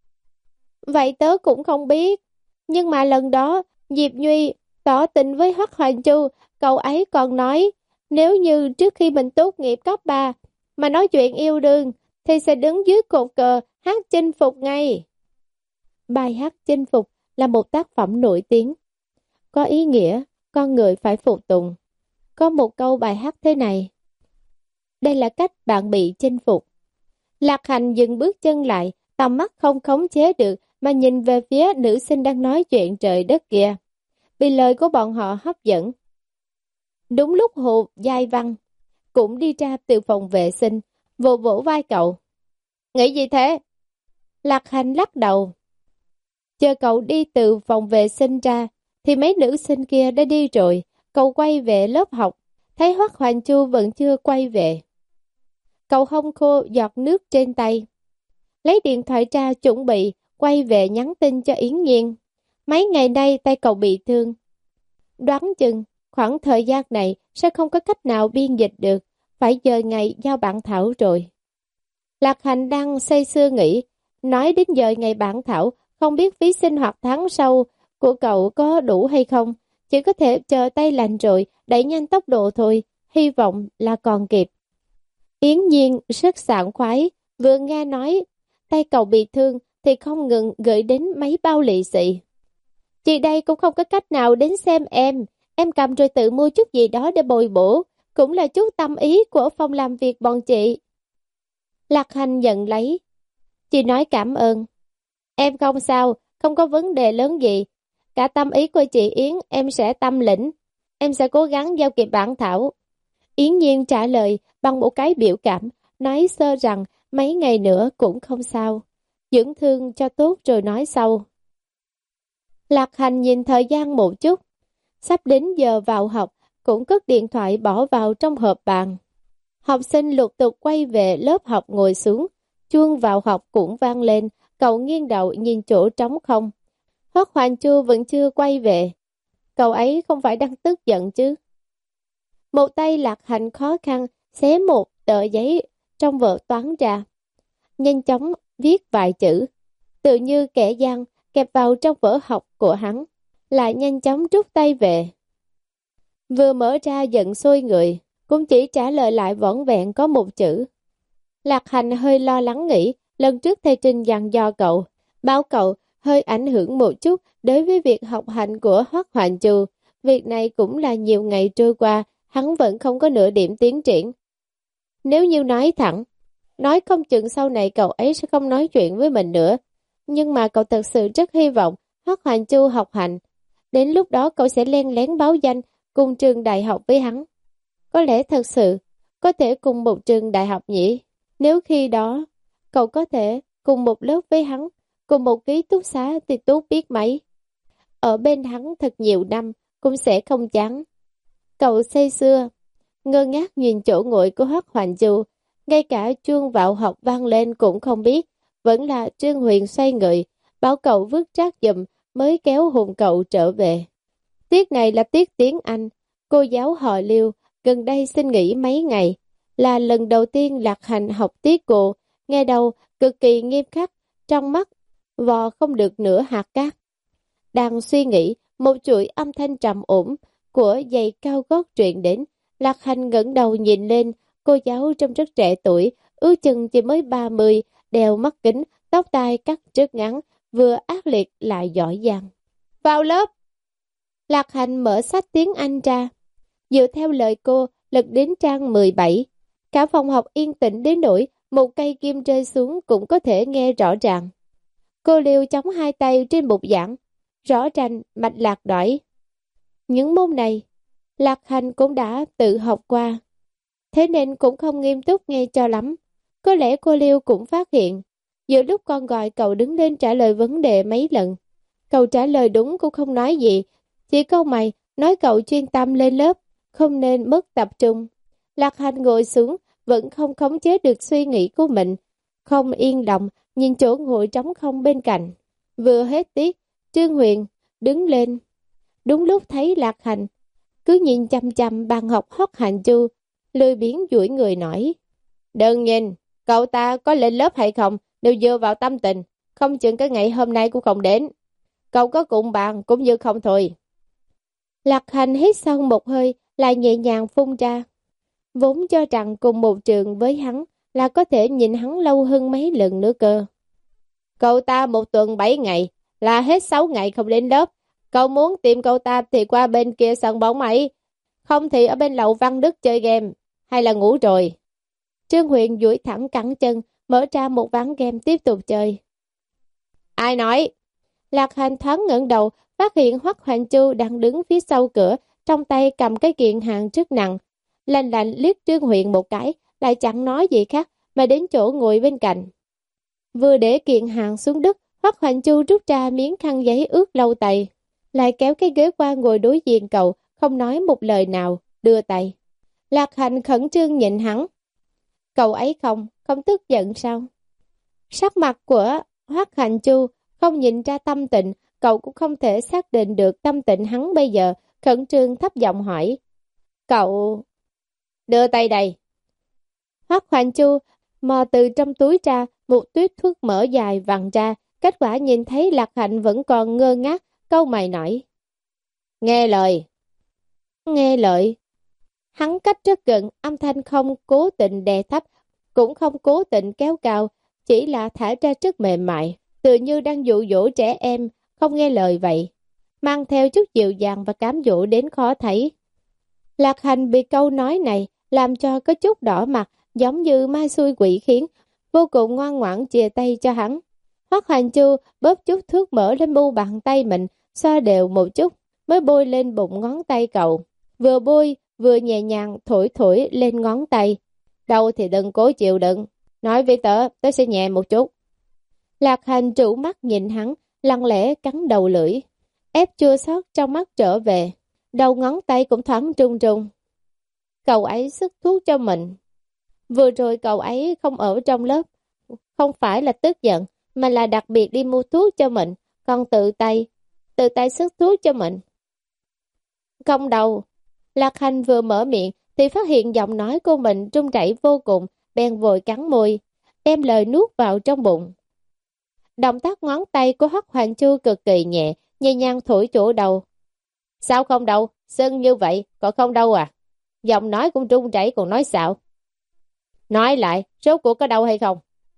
Vậy tớ cũng không biết. Nhưng mà lần đó, Diệp Nhuy tỏ tình với Hoắc Hoành Chu, cậu ấy còn nói, nếu như trước khi mình tốt nghiệp cấp ba mà nói chuyện yêu đương, thì sẽ đứng dưới cột cờ hát chinh phục ngay. Bài hát chinh phục là một tác phẩm nổi tiếng. Có ý nghĩa, con người phải phục tùng. Có một câu bài hát thế này. Đây là cách bạn bị chinh phục. Lạc Hành dừng bước chân lại, tầm mắt không khống chế được mà nhìn về phía nữ sinh đang nói chuyện trời đất kia. Bị lời của bọn họ hấp dẫn. Đúng lúc Hồ Giai Văn cũng đi ra từ phòng vệ sinh, vỗ vỗ vai cậu. Nghĩ gì thế? Lạc Hành lắc đầu. Chờ cậu đi từ phòng vệ sinh ra, thì mấy nữ sinh kia đã đi rồi. Cậu quay về lớp học, thấy Hoắc Hoành Chu vẫn chưa quay về. Cậu hông khô giọt nước trên tay. Lấy điện thoại ra chuẩn bị, quay về nhắn tin cho Yến Nhiên. Mấy ngày nay tay cậu bị thương. Đoán chừng, khoảng thời gian này sẽ không có cách nào biên dịch được, phải giờ ngày giao bản thảo rồi. Lạc Hành đang say sưa nghĩ, nói đến giờ ngày bản thảo, không biết phí sinh hoạt tháng sau của cậu có đủ hay không, chỉ có thể chờ tay lạnh rồi, đẩy nhanh tốc độ thôi, hy vọng là còn kịp. Yến Nhiên rất sảng khoái, vừa nghe nói tay cậu bị thương thì không ngừng gửi đến mấy bao lì xì. Chị đây cũng không có cách nào đến xem em, em cầm rồi tự mua chút gì đó để bồi bổ, cũng là chút tâm ý của phòng làm việc bọn chị. Lạc Hành nhận lấy. Chị nói cảm ơn. Em không sao, không có vấn đề lớn gì. Cả tâm ý của chị Yến em sẽ tâm lĩnh, em sẽ cố gắng giao kịp bản thảo. Yến Nhiên trả lời bằng một cái biểu cảm, nói sơ rằng mấy ngày nữa cũng không sao. Dưỡng thương cho tốt rồi nói sau. Lạc Hành nhìn thời gian một chút, sắp đến giờ vào học, cũng cất điện thoại bỏ vào trong hộp bàn. Học sinh lục tục quay về lớp học ngồi xuống, chuông vào học cũng vang lên, cậu nghiêng đầu nhìn chỗ trống không. Hoắc Hoành Chu vẫn chưa quay về, cậu ấy không phải đang tức giận chứ. Một tay Lạc Hành khó khăn xé một tờ giấy trong vở toán ra, nhanh chóng viết vài chữ, tự như kẻ gian kẹp vào trong vở học của hắn, lại nhanh chóng rút tay về. Vừa mở ra giận sôi người, cũng chỉ trả lời lại vỏn vẹn có một chữ. Lạc Hành hơi lo lắng nghĩ, lần trước thầy Trình dặn dò cậu, báo cậu hơi ảnh hưởng một chút đối với việc học hành của Hoắc Hoành Chu. Việc này cũng là nhiều ngày trôi qua, hắn vẫn không có nửa điểm tiến triển. Nếu như nói thẳng, nói không chừng sau này cậu ấy sẽ không nói chuyện với mình nữa. Nhưng mà cậu thật sự rất hy vọng Hoắc Hoành Chu học hành. Đến lúc đó cậu sẽ len lén báo danh cùng trường đại học với hắn. Có lẽ thật sự có thể cùng một trường đại học nhỉ. Nếu khi đó cậu có thể cùng một lớp với hắn, cùng một ký túc xá thì tốt biết mấy. Ở bên hắn thật nhiều năm cũng sẽ không chán. Cậu say sưa, ngơ ngác nhìn chỗ ngồi của Hoắc Hoành Chu, ngay cả chuông vào học vang lên cũng không biết. Vẫn là Trương Huyền xoay người, bảo cậu vứt rác giùm mới kéo hùng cậu trở về. Tiết này là tiết tiếng Anh, cô giáo họ Liêu gần đây xin nghỉ mấy ngày, là lần đầu tiên Lạc Hành học tiết cô, nghe đầu cực kỳ nghiêm khắc, trong mắt vò không được nửa hạt cát. Đang suy nghĩ, một chuỗi âm thanh trầm ổn của giày cao gót truyền đến. Lạc Hành ngẩng đầu nhìn lên, cô giáo trông rất trẻ tuổi, ước chừng chỉ mới ba mươi, đeo mắt kính, tóc tai cắt rất ngắn, vừa ác liệt lại giỏi giang. Vào lớp! Lạc Hành mở sách tiếng Anh ra, dựa theo lời cô, lật đến trang mười bảy. Cả phòng học yên tĩnh đến nỗi một cây kim rơi xuống cũng có thể nghe rõ ràng. Cô Liêu chống hai tay trên bục giảng, rõ ràng mạch lạc đỏi. Những môn này, Lạc Hành cũng đã tự học qua, thế nên cũng không nghiêm túc nghe cho lắm. Có lẽ cô Liêu cũng phát hiện, giữa lúc con gọi cậu đứng lên trả lời vấn đề mấy lần, cậu trả lời đúng cũng không nói gì, chỉ câu mày nói cậu chuyên tâm lên lớp, không nên mất tập trung. Lạc Hành ngồi xuống, vẫn không khống chế được suy nghĩ của mình, không yên lòng, nhìn chỗ ngồi trống không bên cạnh. Vừa hết tiết, Trương Huyền đứng lên, đúng lúc thấy Lạc Hành, cứ nhìn chăm chăm bàn học Hoắc Hoành Chu, lười biếng duỗi người nói. Đừng nhìn, cậu ta có lên lớp hay không, đều dựa vào tâm tình, không chừng cái ngày hôm nay cũng không đến. Cậu có cùng bàn cũng như không thôi. Lạc Hành hít sâu một hơi, lại nhẹ nhàng phun ra. Vốn cho rằng cùng một trường với hắn là có thể nhìn hắn lâu hơn mấy lần nữa cơ. Cậu ta một tuần bảy ngày, là hết sáu ngày không đến lớp. Cậu muốn tìm cậu ta thì qua bên kia sân bóng ấy, không thì ở bên lầu Văn Đức chơi game, hay là ngủ rồi. Trương Huyền duỗi thẳng cẳng chân, mở ra một ván game tiếp tục chơi. Ai nói? Lạc Hành thoáng ngẩng đầu, phát hiện Hoắc Hoành Chu đang đứng phía sau cửa, trong tay cầm cái kiện hàng rất nặng. Lạnh lạnh liếc Trương Huyền một cái, lại chẳng nói gì khác, mà đến chỗ ngồi bên cạnh. Vừa để kiện hàng xuống đất, Hoắc Hoành Chu rút ra miếng khăn giấy ướt lau tay, lại kéo cái ghế qua ngồi đối diện cậu, không nói một lời nào, đưa tay. Lạc Hành khẩn trương nhìn hắn. Cậu ấy không, không tức giận sao? Sắc mặt của Hoắc Hoành Chu không nhìn ra tâm tình, cậu cũng không thể xác định được tâm tình hắn bây giờ, khẩn trương thấp giọng hỏi. Cậu... Đưa tay đây. Hoắc Hoành Chu mò từ trong túi ra một tuyết thuốc mỡ dài vặn ra, kết quả nhìn thấy Lạc Hành vẫn còn ngơ ngác, câu mày nói. Nghe lời. Nghe lời. Hắn cách rất gần, âm thanh không cố tình đè thấp, cũng không cố tình kéo cao, chỉ là thả ra rất mềm mại, tự như đang dụ dỗ trẻ em, không nghe lời vậy. Mang theo chút dịu dàng và cám dỗ đến khó thấy. Lạc Hành bị câu nói này làm cho có chút đỏ mặt, giống như ma xui quỷ khiến, vô cùng ngoan ngoãn chìa tay cho hắn. Hoắc Hoành Chu bóp chút thuốc mỡ lên mu bàn tay mình, xoa đều một chút, mới bôi lên bụng ngón tay cậu. Vừa bôi, vừa nhẹ nhàng thổi thổi lên ngón tay. Đau thì đừng cố chịu đựng. Nói với tớ, tớ sẽ nhẹ một chút. Lạc Hành trụ mắt nhìn hắn, lặng lẽ cắn đầu lưỡi. Ép chua xót trong mắt trở về. Đầu ngón tay cũng thoáng trung trung. Cậu ấy sức thuốc cho mình. Vừa rồi cậu ấy không ở trong lớp. Không phải là tức giận, mà là đặc biệt đi mua thuốc cho mình. Còn tự tay, tự tay sức thuốc cho mình. Không đâu. Lạc Hành vừa mở miệng thì phát hiện giọng nói của mình trung chảy vô cùng, bèn vội cắn môi, đem lời nuốt vào trong bụng. Động tác ngón tay của Hoắc Hoàng Chu cực kỳ nhẹ, nhẹ nhàng thổi chỗ đầu. Sao không đâu, sưng như vậy, còn không đâu à? Giọng nói cũng trung chảy còn nói xạo. Nói lại, số của có đau hay không?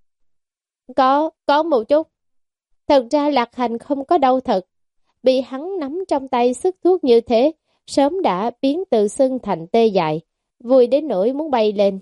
Có, có một chút. Thật ra Lạc Hành không có đau thật. Bị hắn nắm trong tay sức thuốc như thế, sớm đã biến từ sưng thành tê dại, vui đến nỗi muốn bay lên.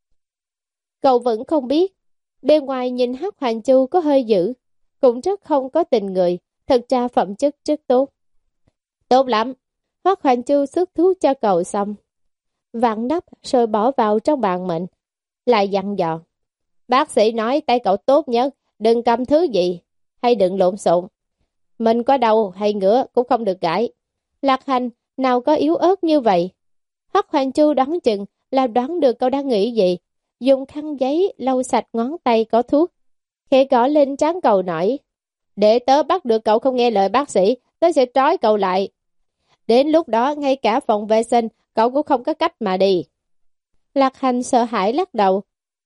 Cậu vẫn không biết, bên ngoài nhìn Hắc Hoàng Chu có hơi dữ, cũng rất không có tình người, thật ra phẩm chất rất tốt. Tốt lắm, Hắc Hoàng Chu sức thuốc cho cậu xong, vặn nắp rồi bỏ vào trong bàn mình, lại dặn dò. Bác sĩ nói tay cậu tốt nhất, đừng cầm thứ gì, hay đừng lộn xộn. Mình có đau hay ngứa cũng không được gãi. Lạc Hành nào có yếu ớt như vậy. Hoắc Hoàng Chu đoán chừng là đoán được cậu đang nghĩ gì. Dùng khăn giấy lau sạch ngón tay có thuốc. Khẽ gõ lên trán cậu nói. Để tớ bắt được cậu không nghe lời bác sĩ, tớ sẽ trói cậu lại. Đến lúc đó ngay cả phòng vệ sinh cậu cũng không có cách mà đi. Lạc Hành sợ hãi lắc đầu.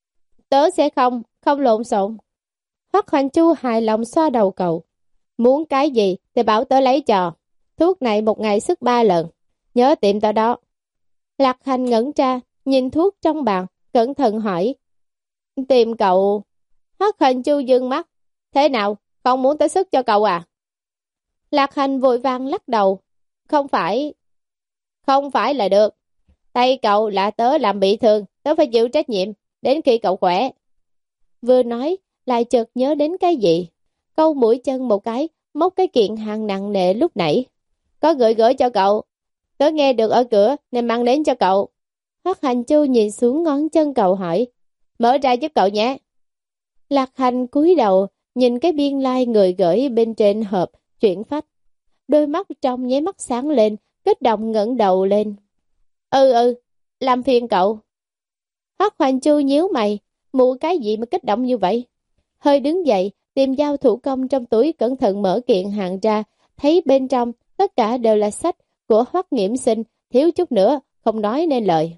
Tớ sẽ không, không lộn xộn. Hoắc Hoàng Chu hài lòng xoa đầu cậu. Muốn cái gì thì bảo tớ lấy cho. Thuốc này một ngày sức ba lần. Nhớ tiệm tớ đó. Lạc Hành ngẩn ra, nhìn thuốc trong bàn, cẩn thận hỏi. Tìm cậu. Hoắc Hoàng Chu dương mắt. Thế nào, không muốn tớ sức cho cậu à? Lạc Hành vội vàng lắc đầu. Không phải. Không phải là được. Tay cậu là tớ làm bị thương, tớ phải chịu trách nhiệm, đến khi cậu khỏe. Vừa nói, lại chợt nhớ đến cái gì. Câu mũi chân một cái, móc cái kiện hàng nặng nề lúc nãy. Có người gửi cho cậu. Tớ nghe được ở cửa nên mang đến cho cậu. Hoắc Hành Chu nhìn xuống ngón chân cậu hỏi. Mở ra giúp cậu nhé. Lạc Hành cúi đầu, nhìn cái biên lai like người gửi bên trên hộp, chuyển phách. Đôi mắt trong nháy mắt sáng lên, kích động ngẩng đầu lên. Ừ ừ, làm phiền cậu. Hoắc Hành Chu nhíu mày, mụ cái gì mà kích động như vậy? Hơi đứng dậy, tìm dao thủ công trong túi cẩn thận mở kiện hàng ra, thấy bên trong tất cả đều là sách của Hoắc Nghiễm Sinh, thiếu chút nữa, không nói nên lời.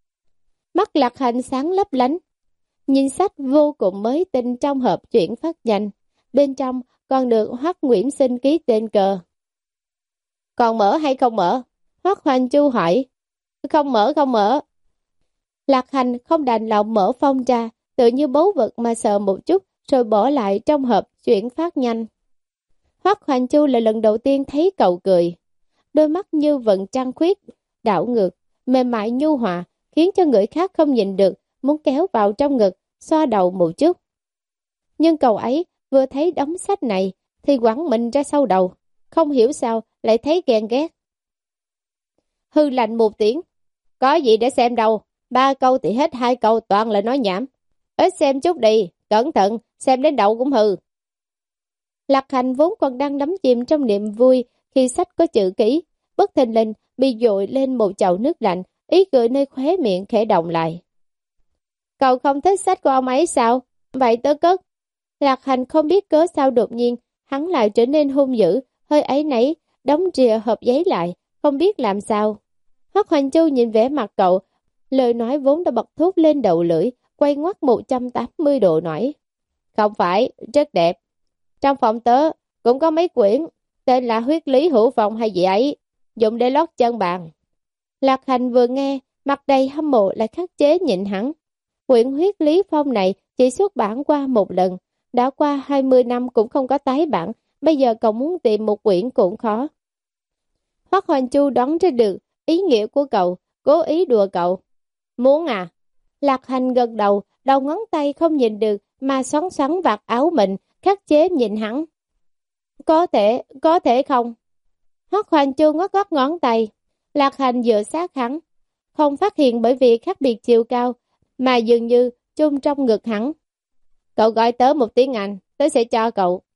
Mắt Lạc Hành sáng lấp lánh, nhìn sách vô cùng mới tinh trong hộp chuyển phát nhanh, bên trong còn được Hoắc Nghiễm Sinh ký tên cờ. Còn mở hay không mở? Hoắc Hoành Chu hỏi. Không mở không mở. Lạc Hành không đành lòng mở phong ra, tự như báu vật mà sợ một chút, rồi bỏ lại trong hộp chuyển phát nhanh. Hoắc Hoành Chu là lần đầu tiên thấy cậu cười. Đôi mắt như vận trăng khuyết, đảo ngược, mềm mại nhu hòa, khiến cho người khác không nhìn được, muốn kéo vào trong ngực, xoa đầu một chút. Nhưng cậu ấy vừa thấy đống sách này, thì quẳng mình ra sau đầu, không hiểu sao lại thấy ghen ghét. Hư lạnh một tiếng, có gì để xem đâu, ba câu thì hết hai câu toàn là nói nhảm. Ít xem chút đi, cẩn thận, xem đến đầu cũng hư. Lạc Hành vốn còn đang đắm chìm trong niềm vui khi sách có chữ ký, bất thình lình bị dội lên một chậu nước lạnh, ý cười nơi khóe miệng khẽ động lại. Cậu không thích sách của ông ấy sao? Vậy tớ cất. Lạc Hành không biết cớ sao đột nhiên, hắn lại trở nên hung dữ, hơi áy náy, đóng rìa hộp giấy lại, không biết làm sao. Hoắc Hoành Chu nhìn vẻ mặt cậu, lời nói vốn đã bật thốt lên đầu lưỡi, quay ngoắt một trăm tám mươi độ nói. Không phải, rất đẹp. Trong phòng tớ cũng có mấy quyển, tên là Huyết Lý Hữu Phong hay gì ấy, dùng để lót chân bàn. Lạc Hành vừa nghe, mặt đầy hâm mộ lại khắc chế nhịn hắn. Quyển Huyết Lý Phong này chỉ xuất bản qua một lần, đã qua hai mươi năm cũng không có tái bản, bây giờ cậu muốn tìm một quyển cũng khó. Hoắc Hoành Chu đoán ra được ý nghĩa của cậu, cố ý đùa cậu. Muốn à? Lạc Hành gật đầu, đầu ngón tay không nhìn được mà xoắn xoắn vạt áo mình, khắc chế nhìn hắn. Có thể, có thể không? Hoắc Hoành Chu ngoắc ngoắc ngón tay, Lạc Hành dựa sát hắn, không phát hiện bởi vì khác biệt chiều cao, mà dường như chôn trong ngực hắn. Cậu gọi tớ một tiếng Anh, tớ sẽ cho cậu.